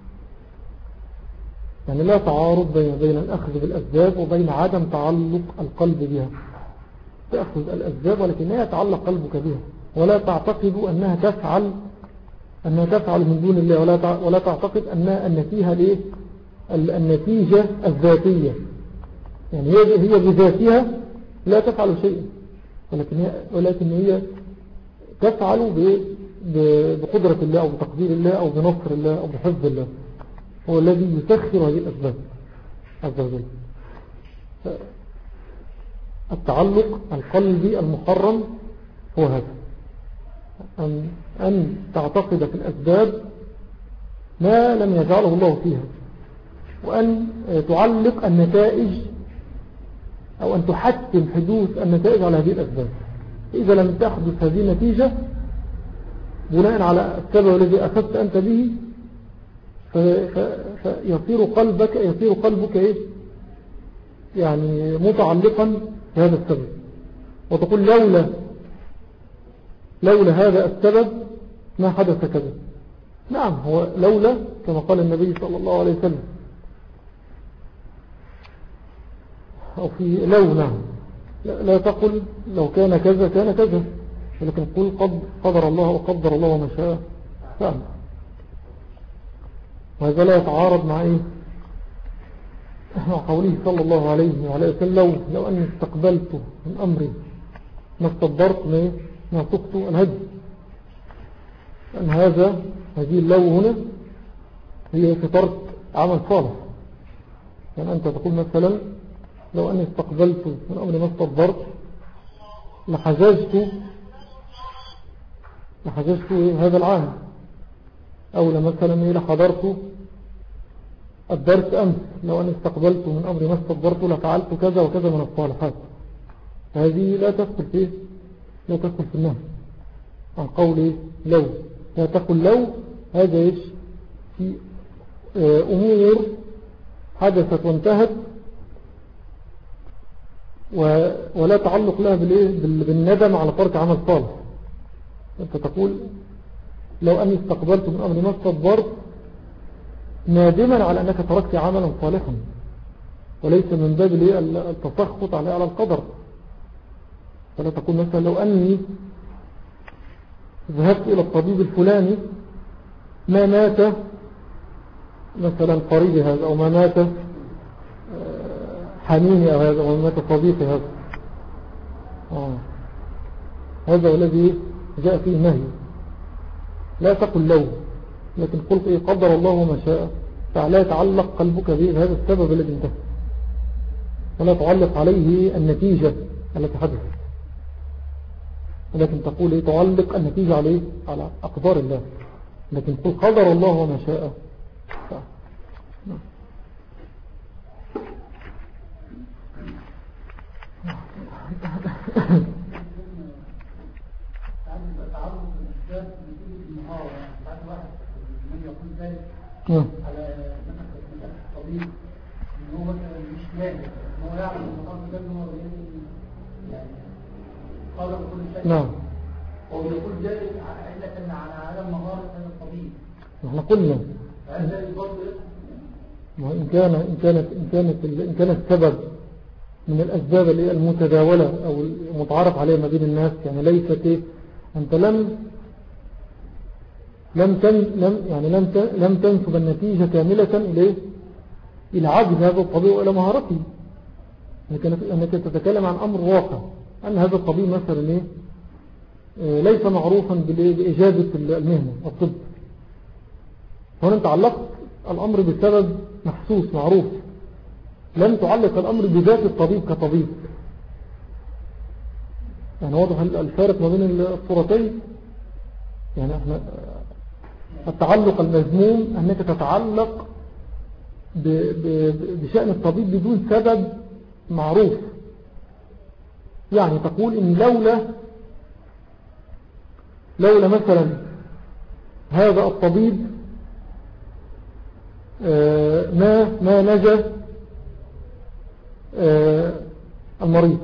يعني لا تعارض بين الأخذ بالأسباب وبين عدم تعلق القلب بها. تأخذ الأسباب ولكن لا يتعلق قلبك بها، ولا تعتقد أنها تفعل أنها تفعل من دون الله، ولا ولا تعتقد أن أن فيها ليه النتيجة الذاتية، يعني هي هي بذاتها لا تفعل شيئا، ولكن هي ولكن هي تفعل بقدرة الله أو بتقدير الله أو بنصر الله أو بحفظ الله، هو الذي يسخر هذه الأسباب عز وجل. التعلق القلبي المحرم هو هذا، أن, أن تعتقد في الأسباب ما لم يجعله الله فيها، وأن تعلق النتائج أو أن تحتم حدوث النتائج على هذه الأسباب. إذا لم تحدث هذه النتيجة بناء على السبب الذي أخذت أنت به فيصير قلبك يصير قلبك إيه؟ يعني متعلقا بهذا السبب، وتقول لولا لولا هذا السبب ما حدث كذا. نعم، هو لولا كما قال النبي صلى الله عليه وسلم، أو في لو نعم لا, لا تقل لو كان كذا كان كذا، ولكن قل قد قدر الله وقدر الله وما شاء فعل. وهذا لا يتعارض مع إيه؟ مع قوله صلى الله عليه وعلى وسلم لو, لو أني استقبلت من أمري ما استدبرت ما سقت الهدي. لأن هذا هذه اللو هنا هي فترة عمل صالح. يعني أنت تقول مثلا لو أني استقبلت من أمري ما استدبرت لحججت لحججت هذا العام، أو مثلا لحضرت الدرس أمس لو أن استقبلت من أمري ما استدبرت لفعلت كذا وكذا من الصالحات. هذه لا تدخل فيه لا تدخل في النهي عن قول لو. لا تقل لو هذا إيش في أمور حدثت وانتهت ولا تعلق لها بالندم على ترك عمل صالح. أنت تقول لو أني استقبلت من أمر ما استدبرت نادما على أنك تركت عملا صالحا، وليس من باب التسخط على على القدر. فلا تقول مثلا لو أني ذهبت إلى الطبيب الفلاني ما مات مثلا قريبي هذا، أو ما مات حنيني أو هذا، أو ما مات صديقي هذا. آه. هذا الذي جاء فيه نهي. لا تقل لو، لكن قلت إيه قدر الله وما شاء، فلا يتعلق قلبك بهذا السبب الذي انتهى، ولا تعلق عليه النتيجة التي حدثت، ولكن تقول إيه تعلق النتيجة عليه على أقدار الله، لكن قل قدر الله وما شاء. على مثلا الطبيب ان هو مثلا مش لاهي، هو يعرف المطار ده ان هو يعني قادر كل شيء. نعم. هو بيقول ذلك علة على عدم مهارة هذا الطبيب. احنا قلنا هذا برضه إن كان إن كانت إن كانت إن كان السبب من الأسباب اللي المتداولة أو المتعارف عليها ما بين الناس، يعني ليست إيه أنت لم لم تن لم يعني لم لم تنسب النتيجة كاملة إليه إلى عجز هذا الطبيب وإلى مهارته، لكنك تتكلم عن أمر واقع أن هذا الطبيب مثلا إيه ليس معروفا بإجابة المهنة الطب، هنا أنت علقت الأمر بسبب محسوس معروف، لم تعلق الأمر بذات الطبيب كطبيب. يعني واضح الفارق ما بين الصورتين. يعني احنا التعلق المذموم أنك تتعلق بشأن الطبيب بدون سبب معروف، يعني تقول إن لولا لولا مثلا هذا الطبيب ما ما نجا المريض.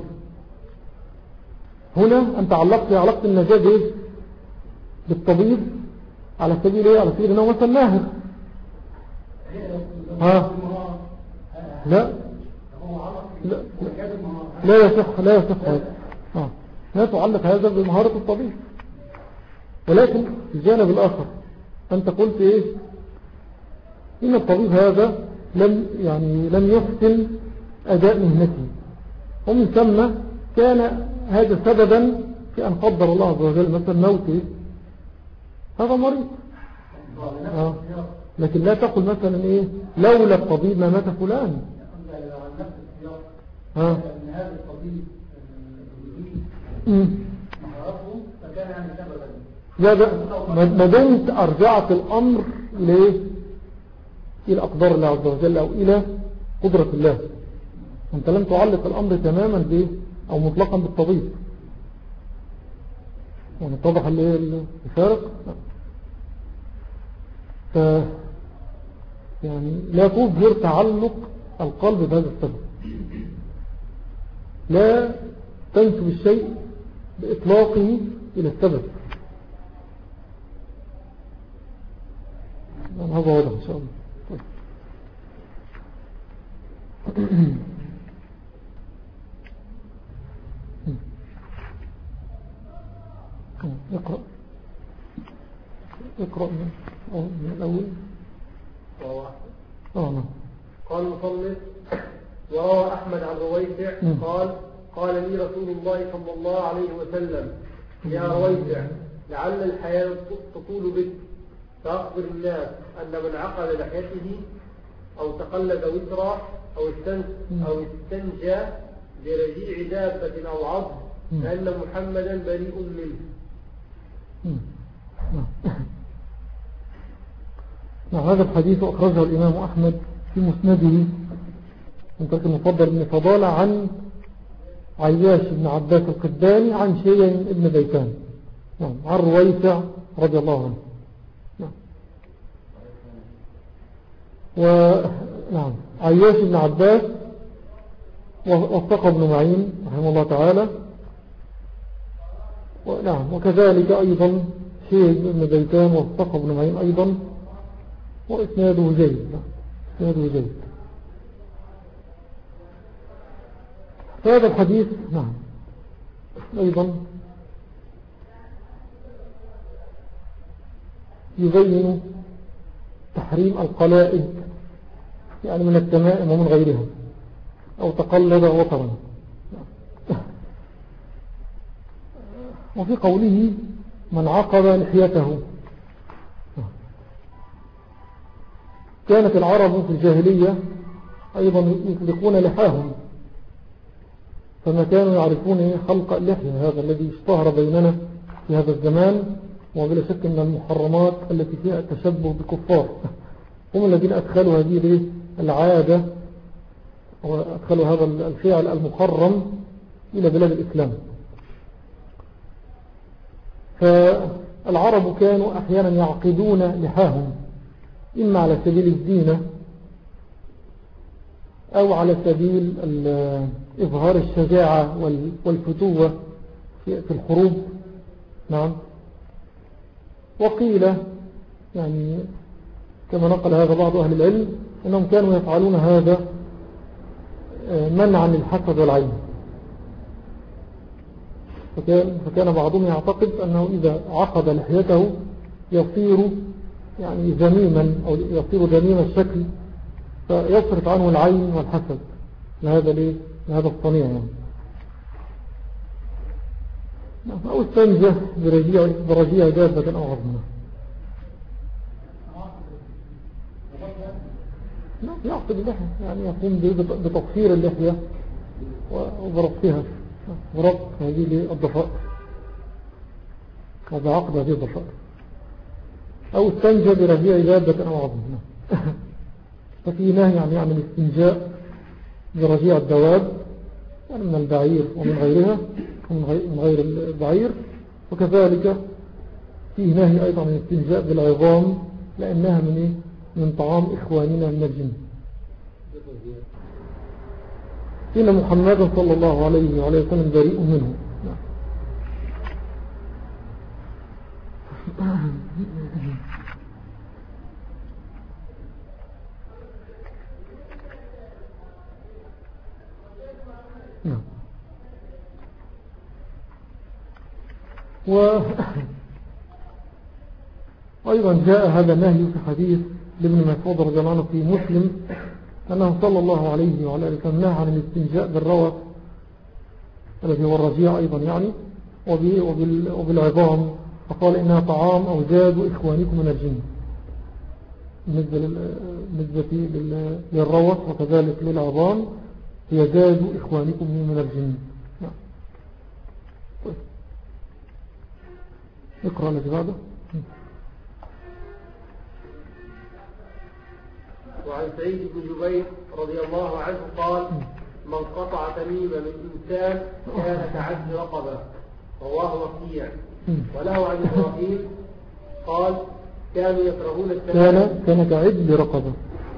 هنا أنت علقت علاقة النجاة بإيه؟ بالطبيب على سبيل إيه؟ على سبيل أنه مثلا ماهر. ها لا لا لا يصح لا يصح هذا. آه. لا تعلق هذا بمهارة الطبيب، ولكن الجانب الآخر أنت قلت إيه إن الطبيب هذا لم يعني لم يحسن أداء مهنته، ومن ثم كان هذا سببا في أن قدر الله عز وجل مثلا موته هذا مريض. آه. لكن لا تقل مثلا إيه لولا الطبيب ما مات فلان. ها آه. هذا الطبيب مهارته فكان يعني سببا. ما دمت أرجعت الأمر إلى إلى أقدار الله عز وجل أو إلى قدرة الله، أنت لم تعلق الأمر تماما به أو مطلقا بالطبيب. يعني اتضح الفارق. ف يعني لا تظهر تعلق القلب بهذا السبب، لا تنسب الشيء بإطلاقه إلى السبب. يعني هذا واضح إن شاء الله. اقرأ اقرأ من, من الأول. آه. قال المصنف وروى أحمد عن رويسع قال قال لي رسول الله صلى الله عليه وسلم يا رويسع لعل الحياة تطول بك فأخبر الناس أن من عقل لحيته أو تقلد وزرا أو أو استنجى برجيع دابة أو عظم فإن محمدا بريء منه. نعم. هذا الحديث أخرجه الإمام أحمد في مسنده من طريق المفضل بن فضالة عن عياش بن عباس القداني عن شيء ابن بيتان نعم عن رويسع رضي الله عنه. نعم. ونعم عياش بن عباس وثق ابن معين رحمه الله تعالى. ونعم وكذلك أيضا شيء بن بيتان والثقة بن معين أيضا، وإسناده جيد إسناده جيد. فهذا الحديث نعم أيضا يبين تحريم القلائد يعني من التمائم ومن غيرها أو تقلد وطرا. وفي قوله من عقد لحيته، كانت العرب في الجاهلية أيضا يطلقون لحاهم، فما كانوا يعرفون خلق اللحية، هذا الذي اشتهر بيننا في هذا الزمان، وبلا شك من المحرمات التي فيها التشبه بالكفار. هم الذين أدخلوا هذه العادة وأدخلوا هذا الفعل المحرم إلى بلاد الإسلام. فالعرب كانوا أحيانا يعقدون لحاهم إما على سبيل الزينة أو على سبيل إظهار الشجاعة والفتوة في الحروب. نعم. وقيل يعني كما نقل هذا بعض أهل العلم أنهم كانوا يفعلون هذا منعا للحسد والعين. فكان, فكان بعضهم يعتقد أنه إذا عقد لحيته يصير يعني ذميما أو يصير ذميم الشكل، فيصرف عنه العين والحسد لهذا ليه لهذا الصنيع يعني. أو استنزه برجيع, برجيع دابة أو عظمة. يعقد اللحية يعني يقوم بتطهير اللحية وبربطها وربط هذه الضفائر وبعقد هذه الضفائر. أو استنجى برجيع دابة أو عظمة. ففي نهي يعني عن الاستنجاء برجيع الدواب يعني من البعير ومن غيرها ومن غير البعير. وكذلك فيه نهي أيضا عن الاستنجاء بالعظام لأنها من إيه؟ من طعام إخواننا من الجن. إن محمدا صلى الله عليه وعليه وسلم بريء منه. نعم. وأيضا جاء هذا النهي في حديث لابن مسعود رضي الله عنه في مسلم أنه صلى الله عليه وعلى آله وسلم نهى عن الاستنجاء بالروث الذي هو الرجيع أيضا يعني وبالعظام، فقال إنها طعام أو زاد إخوانكم من الجن بالنسبة للروث، وكذلك للعظام هي زاد إخوانكم من الجن. اقرأ الذي بعده. وعن سعيد بن جبير رضي الله عنه قال من قطع تميمة من إنسان كان كعبد رقبة رواه وكيع. وله عن إبراهيم قال كانوا يكرهون كان كان كعبد رقبة.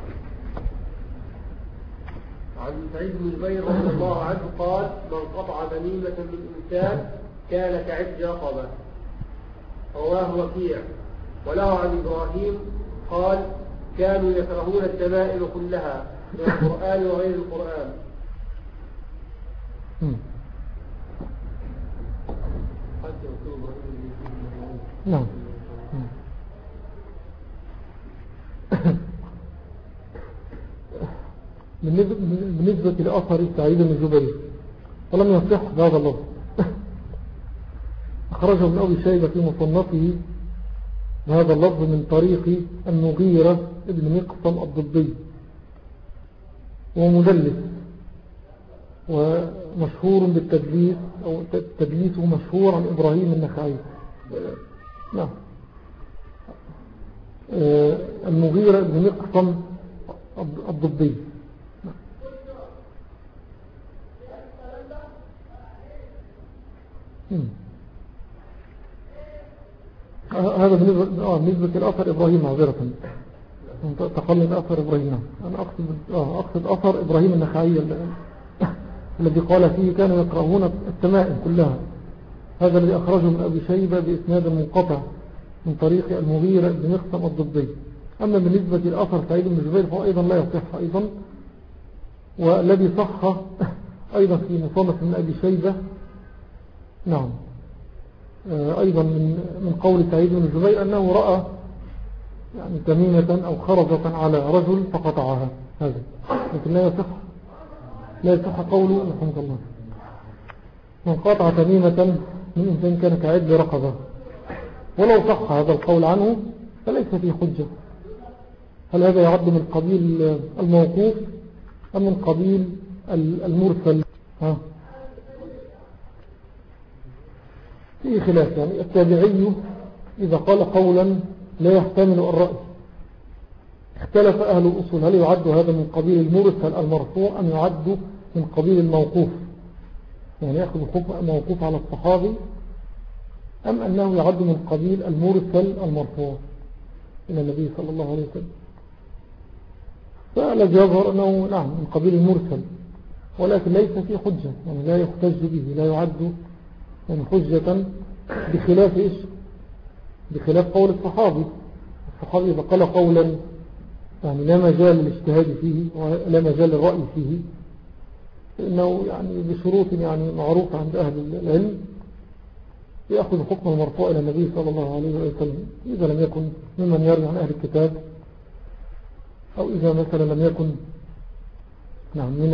عن سعيد بن جبير رضي الله عنه قال من قطع تميمة من إنسان كان كعبد رقبة رواه وكيع. وله عن إبراهيم قال كانوا يكرهون التمائم كلها من القرآن وغير القرآن. نعم. بالنسبة لأثر سعيد بن جبير ولم يصح هذا اللفظ. أخرجه ابن أبي شيبة في مصنفه بهذا اللفظ من طريق المغيرة ابن مقسم الضبي، ومدلس ومشهور بالتدليس أو تدليسه مشهور عن إبراهيم النخعي. نعم. المغيرة ابن مقسم الضبي. هذا بالنسبة آه بالنسبة لأثر إبراهيم معذرة تقلد أثر إبراهيم. أنا أقصد آه أقصد أثر إبراهيم النخعي الذي قال فيه كانوا يقرؤون التمائم كلها، هذا الذي أخرجه من أبي شيبة بإسناد منقطع من طريق المغيرة بن مقسم الضبي. أما بالنسبة للأثر سعيد بن جبير فهو أيضا لا يصح أيضا، والذي صح أيضا في مصنف من أبي شيبة نعم أيضا من من قول سعيد بن جبير أنه رأى يعني تميمة أو خرزة على رجل فقطعها، هذا لكن لا يصح لا يصح قوله رحمه الله من قطع تميمة من إنسان كان كعد رقبة. ولو صح هذا القول عنه فليس فيه حجة. هل هذا يعد من قبيل الموقوف أم من قبيل المرسل؟ ها في خلاف. يعني التابعي إذا قال قولا لا يحتمل الرأي اختلف أهل الأصول هل يعد هذا من قبيل المرسل المرفوع أم يعد من قبيل الموقوف، يعني يأخذ حكم موقوف على الصحابي، أم أنه يعد من قبيل المرسل المرفوع إلى النبي صلى الله عليه وسلم. فالذي يظهر أنه نعم من قبيل المرسل، ولكن ليس فيه حجة، يعني لا يحتج به، لا يعد يعني حجة، بخلاف إيش بخلاف قول الصحابي. الصحابي إذا قال قولا يعني لا مجال للاجتهاد فيه ولا مجال للرأي فيه، فإنه يعني بشروط يعني معروفة عند أهل العلم يأخذ حكم المرفوع إلى النبي صلى الله عليه وسلم، إذا لم يكن ممن يروي عن أهل الكتاب، أو إذا مثلا لم يكن نعم من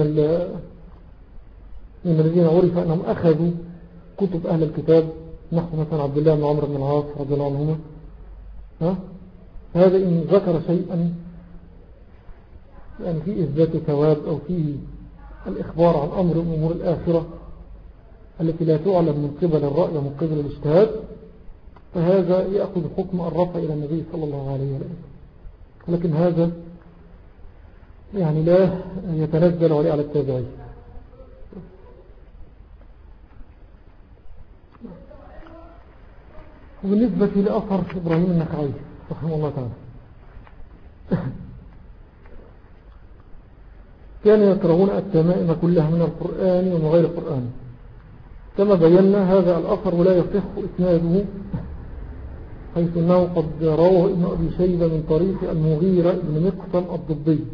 من الذين عرف أنهم أخذوا كتب أهل الكتاب، نحو مثلا عبد الله بن عمرو بن العاص رضي الله عنهما. ها هذا إن ذكر شيئا يعني في إثبات ثواب أو في الإخبار عن أمر من أمور الآخرة التي لا تعلم من قبل الرأي ومن قبل الاجتهاد، فهذا يأخذ حكم الرفع إلى النبي صلى الله عليه وسلم. لكن هذا يعني لا يتنزل عليه على التابعين. وبالنسبة لأثر إبراهيم النخعي رحمه الله تعالى كانوا يكرهون التمائم كلها من القرآن ومن غير القرآن، كما بينا هذا الأثر ولا يصح إسناده، حيث أنه قد رواه ابن أبي شيبة من طريق المغيرة ابن مقسم الضبي،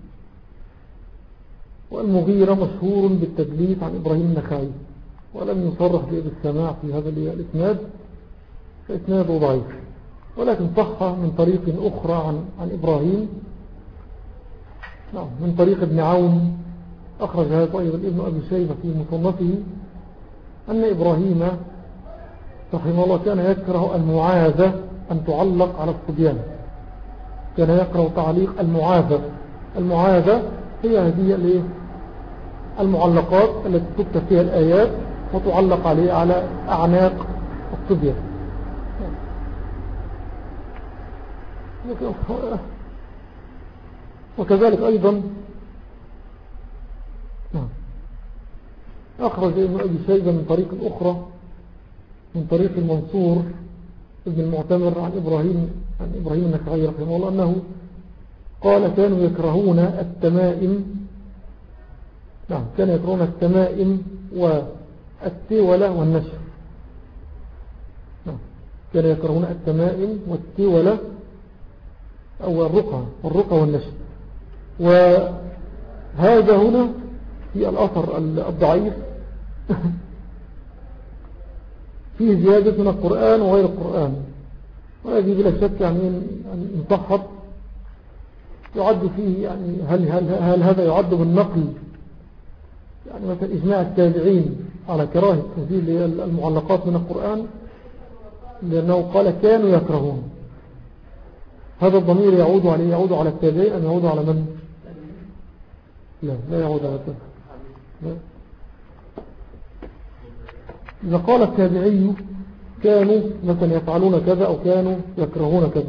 والمغيرة مشهور بالتدليس عن إبراهيم النخعي، ولم يصرح بالسماع في هذا الإسناد، فإسناده ضعيف. ولكن صح من طريق أخرى عن, عن إبراهيم نعم من طريق ابن عون، أخرج هذا أيضا ابن أبي شيبة في مصنفه، أن إبراهيم رحمه الله كان يكره المعاذة أن تعلق على الصبيان، كان يكره تعليق المعاذة. المعاذة هي هذه المعلقات التي تكتب فيها الآيات وتعلق عليه على أعناق الصبيان. وكذلك أيضا أخرج ابن أبي شيبة من طريق أخرى من طريق المنصور ابن المعتمر عن إبراهيم عن إبراهيم النخعي رحمه الله أنه قال كانوا يكرهون التمائم، نعم كانوا يكرهون التمائم والتولة والنشر، نعم كانوا يكرهون التمائم والتولة أو الرقى والرقى والنشر. وهذا هنا في الأثر الضعيف فيه زيادة من القرآن وغير القرآن، وهذه بلا شك يعني إن صحت يعد فيه يعني هل, هل, هل هذا يعد بالنقل، يعني مثلا إجماع التابعين على كراهة تنزيل المعلقات من القرآن، لأنه قال كانوا يكرهون. هذا الضمير يعود عليه يعود على التابعين أم يعود على من؟ لا لا يعود على التابعين. إذا قال التابعي كانوا مثلا يفعلون كذا أو كانوا يكرهون كذا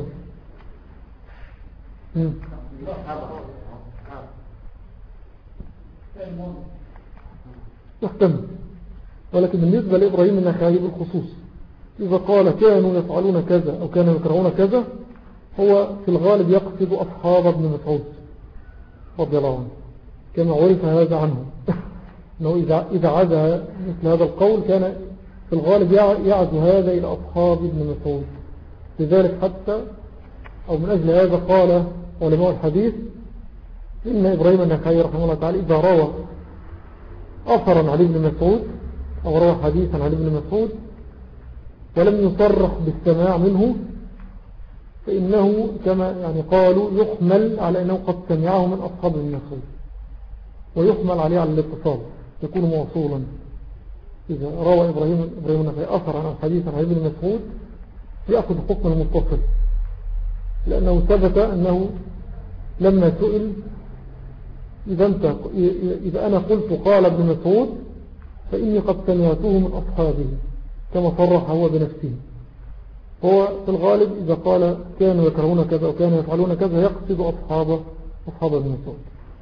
يحتمل. ولكن بالنسبة لإبراهيم النخعي بالخصوص إذا قال كانوا يفعلون كذا أو كانوا يكرهون كذا، هو في الغالب يقصد أصحاب ابن مسعود رضي الله عنه، كما عرف هذا عنه أنه إذا عزى مثل هذا القول كان في الغالب يعزو هذا إلى أصحاب ابن مسعود لذلك حتى أو من أجل هذا قال علماء الحديث إن إبراهيم النخعي رحمه الله تعالى إذا روى أثرا علي بن مسعود أو روى حديثا علي بن مسعود ولم يصرح بالسماع منه فإنه كما يعني قالوا يحمل على أنه قد سمعه من أصحاب ابن مسعود ويحمل عليه على الاتصال يكون موصولا. إذا روى إبراهيم إبراهيم النخعي أثر عن حديثا عن ابن مسعود يأخذ حكم المتصل لأنه ثبت أنه لما سئل إذا, انت إذا أنا قلت قال ابن مسعود فإني قد سمعته من أصحابه كما صرح هو بنفسه. هو في الغالب إذا قال كانوا يكرهون كذا وكانوا يفعلون كذا يقصد أصحاب أصحاب ابن مسعود.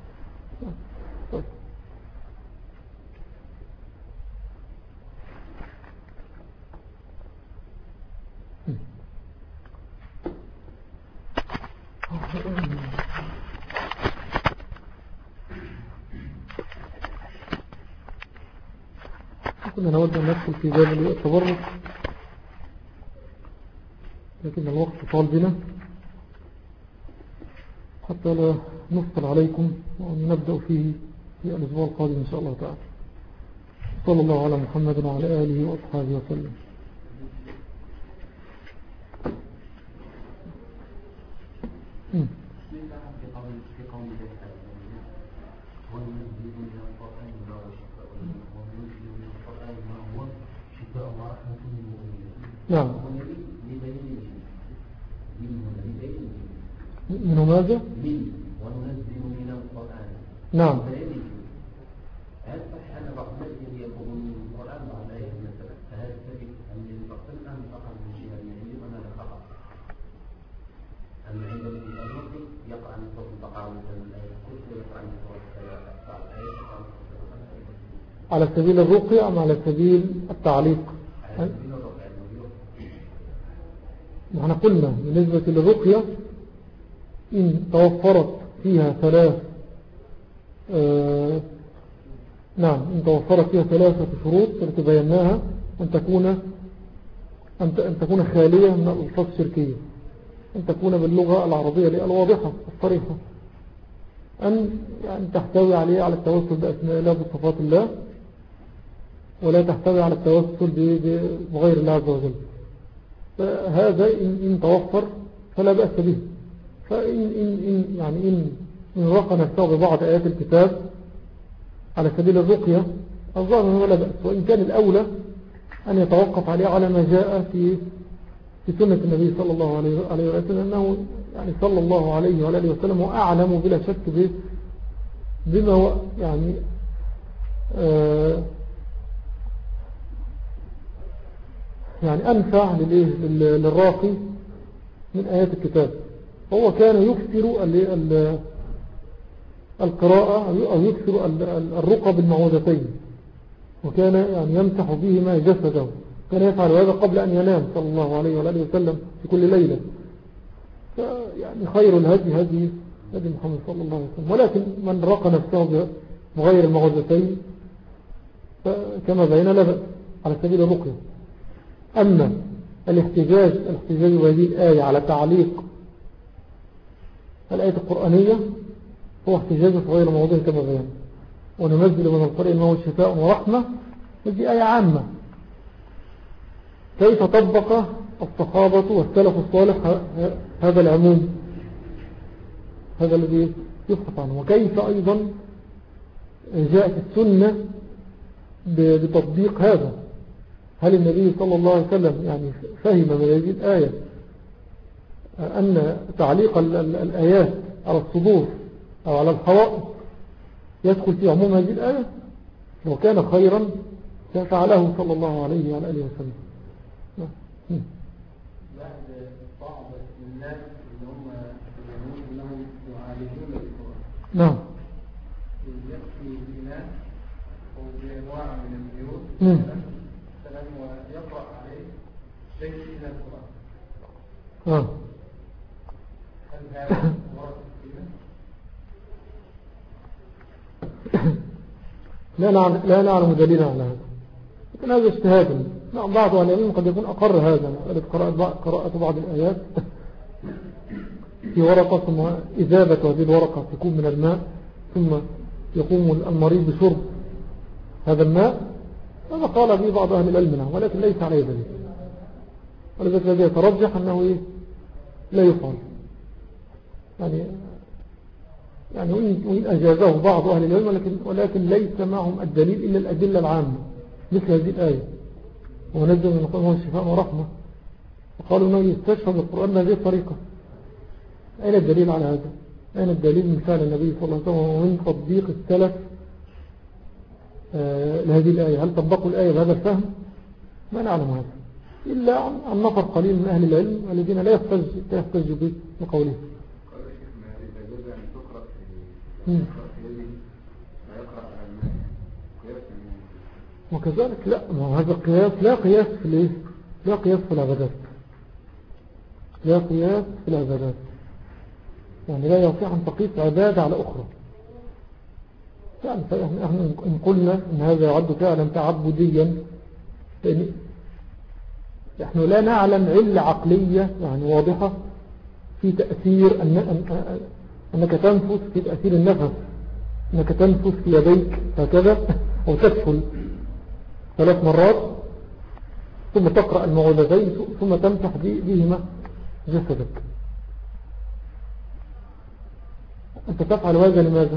كنا نود أن ندخل في باب التبرك لكن الوقت طال بنا حتى لا نفصل عليكم ونبدأ فيه في الأسبوع القادم إن شاء الله تعالى. صلى الله على محمد وعلى آله وأصحابه وسلم. م. نعم. من ماذا؟ وننزل من القرآن. نعم. هل صح أن رحمته يقول من القرآن بعد آية مثلا فهل تجد أن يستقل أم فقط من شيء من عندي وأنا لا فقط أن عند الرقي يقرأ عن صوت البقرة مثلا الآية الكرسي ويقرأ عن صوت الآية على سبيل الرقي أم على سبيل التعليق؟ على سبيل الرقي. نحن قلنا بالنسبة للرقية إن توفرت فيها ثلاث آه نعم إن توفرت فيها ثلاثة شروط التي بيناها أن تكون أن تكون خالية من الألفاظ الشركية، أن تكون باللغة العربية الواضحة الصريحة، أن يعني تحتوي عليه على التوسل بأسماء الله بصفات الله ولا تحتوي على التوسل بغير الله عز وجل. فهذا إن, إن توفر فلا بأس به. فإن إن إن يعني إن إن رقى نفسه ببعض آيات الكتاب على سبيل الرقية الظاهر ولا بأس، وإن كان الأولى أن يتوقف عليه على ما جاء في في سنة النبي صلى الله عليه وسلم أنه يعني صلى الله عليه وآله وسلم وأعلم بلا شك بما هو يعني آه يعني أنفع للراقي من آيات الكتاب. هو كان يكثر القراءة أو يكثر الرقى بالمعوذتين، وكان يعني يمسح بهما جسده، كان يفعل هذا قبل أن ينام صلى الله عليه وآله وسلم في كل ليلة. يعني خير الهدي هدي هدي محمد صلى الله عليه وسلم. ولكن من رقى نفسه بغير المعوذتين فكما بينا لا بأس على سبيل الرقية. أما الاحتجاج الاحتجاج بهذه الآية على تعليق الآية القرآنية هو احتجاج في غير موضوع كما بيان. وننزل من القرآن ما هو شفاء ورحمة، هذه آية عامة. كيف طبق الصحابة والسلف الصالح هذا العموم، هذا الذي يبحث عنه، وكيف أيضا جاءت السنة بتطبيق هذا. هل النبي صلى الله عليه وسلم يعني فهم من هذه الآية أن تعليق الآيات على الصدور أو على الحوائط يدخل في عموم هذه الآية؟ لو كان خيرا فعله صلى الله عليه وعلى آله وسلم. بعد بعض الناس اللي هم يقولون انهم يعالجون القرآن. نعم. يأتي بناس أو بأنواع من البيوت مثلا ويقرأ عليه شيء من القرآن. آه. هل هذا ورد فينا؟ لا نعلم لا نعلم دليلا على هذا. لكن هذا اجتهاد. نعم بعض أهل العلم قد يكون أقر هذا، قراءة بعض الآيات في ورقة ثم إذابة هذه الورقة تكون من الماء ثم يقوم المريض بشرب هذا الماء، هذا قال به بعض أهل العلم له، ولكن ليس عليه ذلك. ولذلك الذي يترجح أنه إيه؟ لا يفعل. يعني يعني وإن أجازه بعض أهل العلم، ولكن, ولكن ليس معهم الدليل إلا الأدلة العامة مثل هذه الآية، ونزل من القرآن الشفاء ورحمة، وقالوا أنه يستشفى بالقرآن بهذه الطريقة. أين الدليل على هذا؟ أين الدليل من فعل النبي صلى الله عليه وسلم ومن تطبيق السلف آه لهذه الآية؟ هل طبقوا الآية بهذا الفهم؟ ما نعلم هذا إلا عن نفر قليل من أهل العلم الذين لا يحتج به بقوله. وكذلك لا، ما هذا القياس لا قياس في الايه؟ لا قياس في العبادات، لا قياس في العبادات، يعني لا يصح أن تقيس عبادة على أخرى. يعني احنا إن قلنا إن هذا يعد فعلا تعبديا، لأن نحن لا نعلم علة عقلية يعني واضحة في تأثير أن أنك تنفس، في تأثير النفس، أنك تنفس في يديك هكذا أو تكفل ثلاث مرات ثم تقرأ المعوذتين ثم تمسح بهما جسدك. أنت تفعل هذا لماذا؟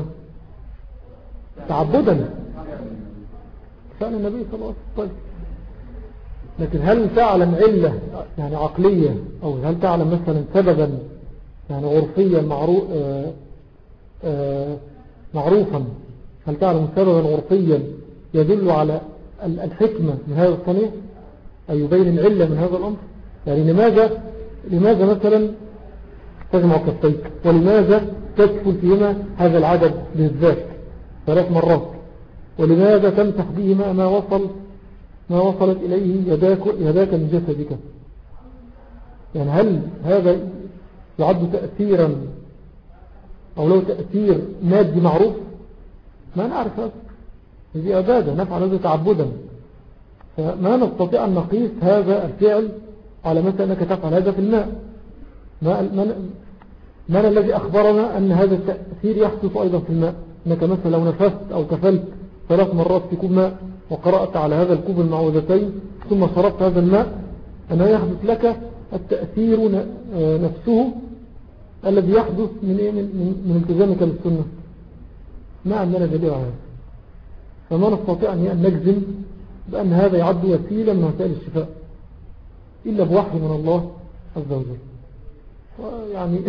تعبدا، فعل النبي صلى الله عليه وسلم. لكن هل تعلم علة يعني عقلية، أو هل تعلم مثلا سببا يعني عرفيا معروف آآ آآ معروفا، هل تعلم سببا عرفيا يدل على الحكمة من هذا الصنيع أي يبين العلة من هذا الأمر؟ يعني لماذا لماذا مثلا تجمع كفتيك، ولماذا تكفل فيهما هذا العدد بالذات ثلاث مرات، ولماذا تمسح بهما ما وصل ما وصلت إليه يداك, يداك من جسدك؟ يعني هل هذا يعد تأثيرا أو له تأثير مادي معروف؟ ما نعرف هذا، هذه عبادة نفعل هذا تعبدا، فما نستطيع أن نقيس هذا الفعل على مثل أنك تفعل هذا في الماء. ما من, من الذي أخبرنا أن هذا التأثير يحدث أيضا في الماء؟ أنك مثلا لو نفست أو كفلت ثلاث مرات في كوب ماء وقرأت على هذا الكوب المعوذتين ثم شربت هذا الماء، أنه يحدث لك التأثير نفسه الذي يحدث من, إيه؟ من, من التزامك بالسنة. ما عندنا دليل على هذا، فما نستطيع أن نجزم بأن هذا يعد وسيلة من وسائل الشفاء إلا بوحي من الله عز وجل. يعني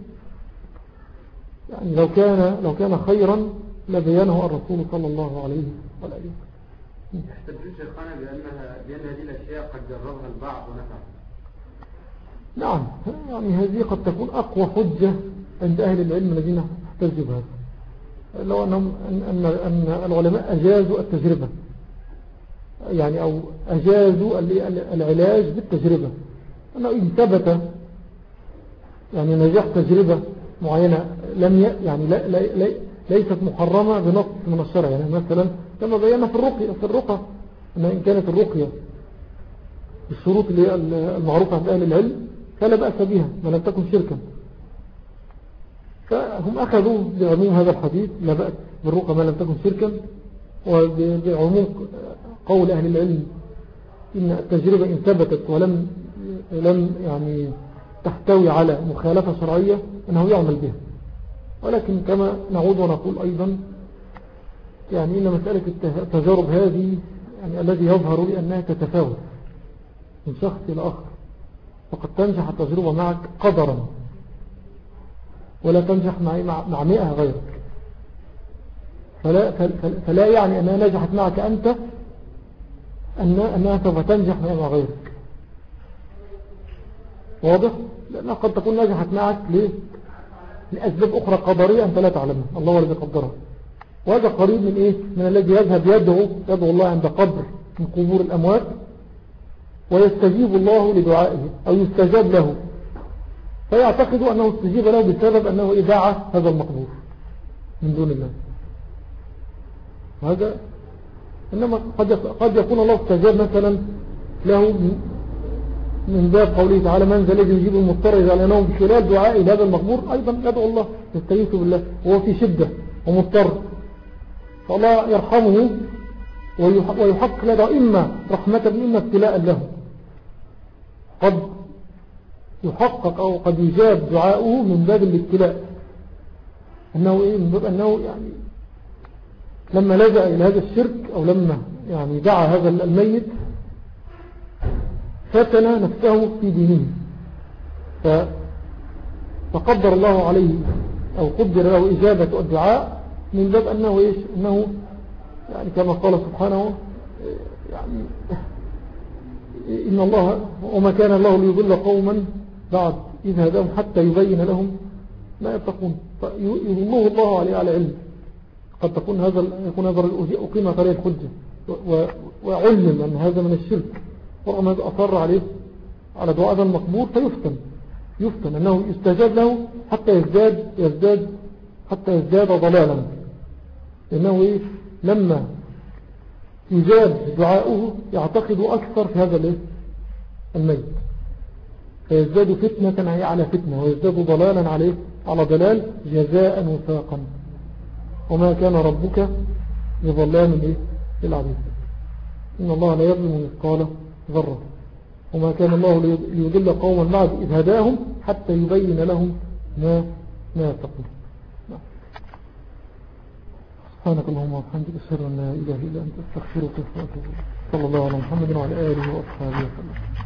يعني لو كان لو كان خيرا لبيانه الرسول صلى الله عليه وآله. يحتجون شيخنا بأنها بأن هذه الأشياء قد جربها البعض ونفع. نعم، يعني هذه قد تكون أقوى حجة عند أهل العلم الذين احتجوا بهذا، لو أنهم أن, أن العلماء أجازوا التجربة، يعني أو أجازوا العلاج بالتجربة، أنه إن ثبت يعني نجاح تجربة معينة لم يعني لا لا ليست محرمة بنص من الشرع. يعني مثلا كما بينا في الرقية في الرقى أن إن كانت الرقية بالشروط المعروفة عند أهل العلم فلا بأس بها ما لم تكن شركا، فهم أخذوا بعموم هذا الحديث لا بأس بالرقى ما لم تكن شركا، وبعموم قول أهل العلم إن التجربة إن ثبتت ولم لم يعني تحتوي على مخالفة شرعية أنه يعمل بها. ولكن كما نعود ونقول أيضا يعني إن مسألة التجارب هذه يعني الذي يظهر لي أنها تتفاوت من شخص إلى آخر، فقد تنجح التجربة معك قدرا ولا تنجح مع, مع مئة غيرك، فلا, فلا يعني أنها نجحت معك أنت أنها سوف تنجح مع غيرك. واضح؟ لأنها قد تكون نجحت معك ليه؟ لأسباب أخرى قدرية أنت لا تعلمها، الله الذي قدرها. وهذا قريب من إيه؟ من الذي يذهب يدعو يدعو الله عند قبر من قبور الأموات ويستجيب الله لدعائه أو يستجاب له، فيعتقد أنه استجيب له بسبب أنه إذاعة هذا المقبور من دون الله. هذا إنما قد قد يكون الله استجاب مثلا له من باب قوله تعالى من ذا الذي يجيب المضطر إذا لأنه بخلال دعائه لهذا المقبور أيضا يدعو الله يستغيث بالله وهو في شدة ومضطر، فالله يرحمه ويحقق له إما رحمة إما ابتلاء له. قد يحقق أو قد يجاب دعاؤه من باب الابتلاء، أنه إيه؟ من باب أنه يعني لما لجأ إلى هذا الشرك أو لما يعني دعا هذا الميت فتن نفسه في دينه، فقدر الله عليه أو قدر له إجابة الدعاء من باب أنه إيش أنه يعني كما قال سبحانه يعني إن الله وما كان الله ليضل قوما بعد إذ هداهم حتى يبين لهم ما يتقون، فيضله الله عليه على علم. قد تكون هذا يكون هذا أقيمة عليه الحجة وعلم أن هذا من الشرك، ورغم هذا أصر عليه على دعاء هذا المقبور فيفتن يفتن أنه يستجاب له حتى يزداد يزداد حتى يزداد ضلالا، لأنه إيه لما يجاب دعاؤه يعتقد أكثر في هذا الميت فيزداد فتنة على فتنة ويزداد ضلالا عليه على ضلال جزاء وفاقا. وما كان ربك بظلام للعبيد إن الله لا يظلم مثقال ذرة وما كان الله ليضل قوما بعد إذ هداهم حتى يبين لهم ما ما يتقون. سبحانك اللهم وبحمدك أشهد أن لا إله إلا أنت أستغفرك وأتوب إليك. صلى الله على محمد وعلى آله وأصحابه وسلم.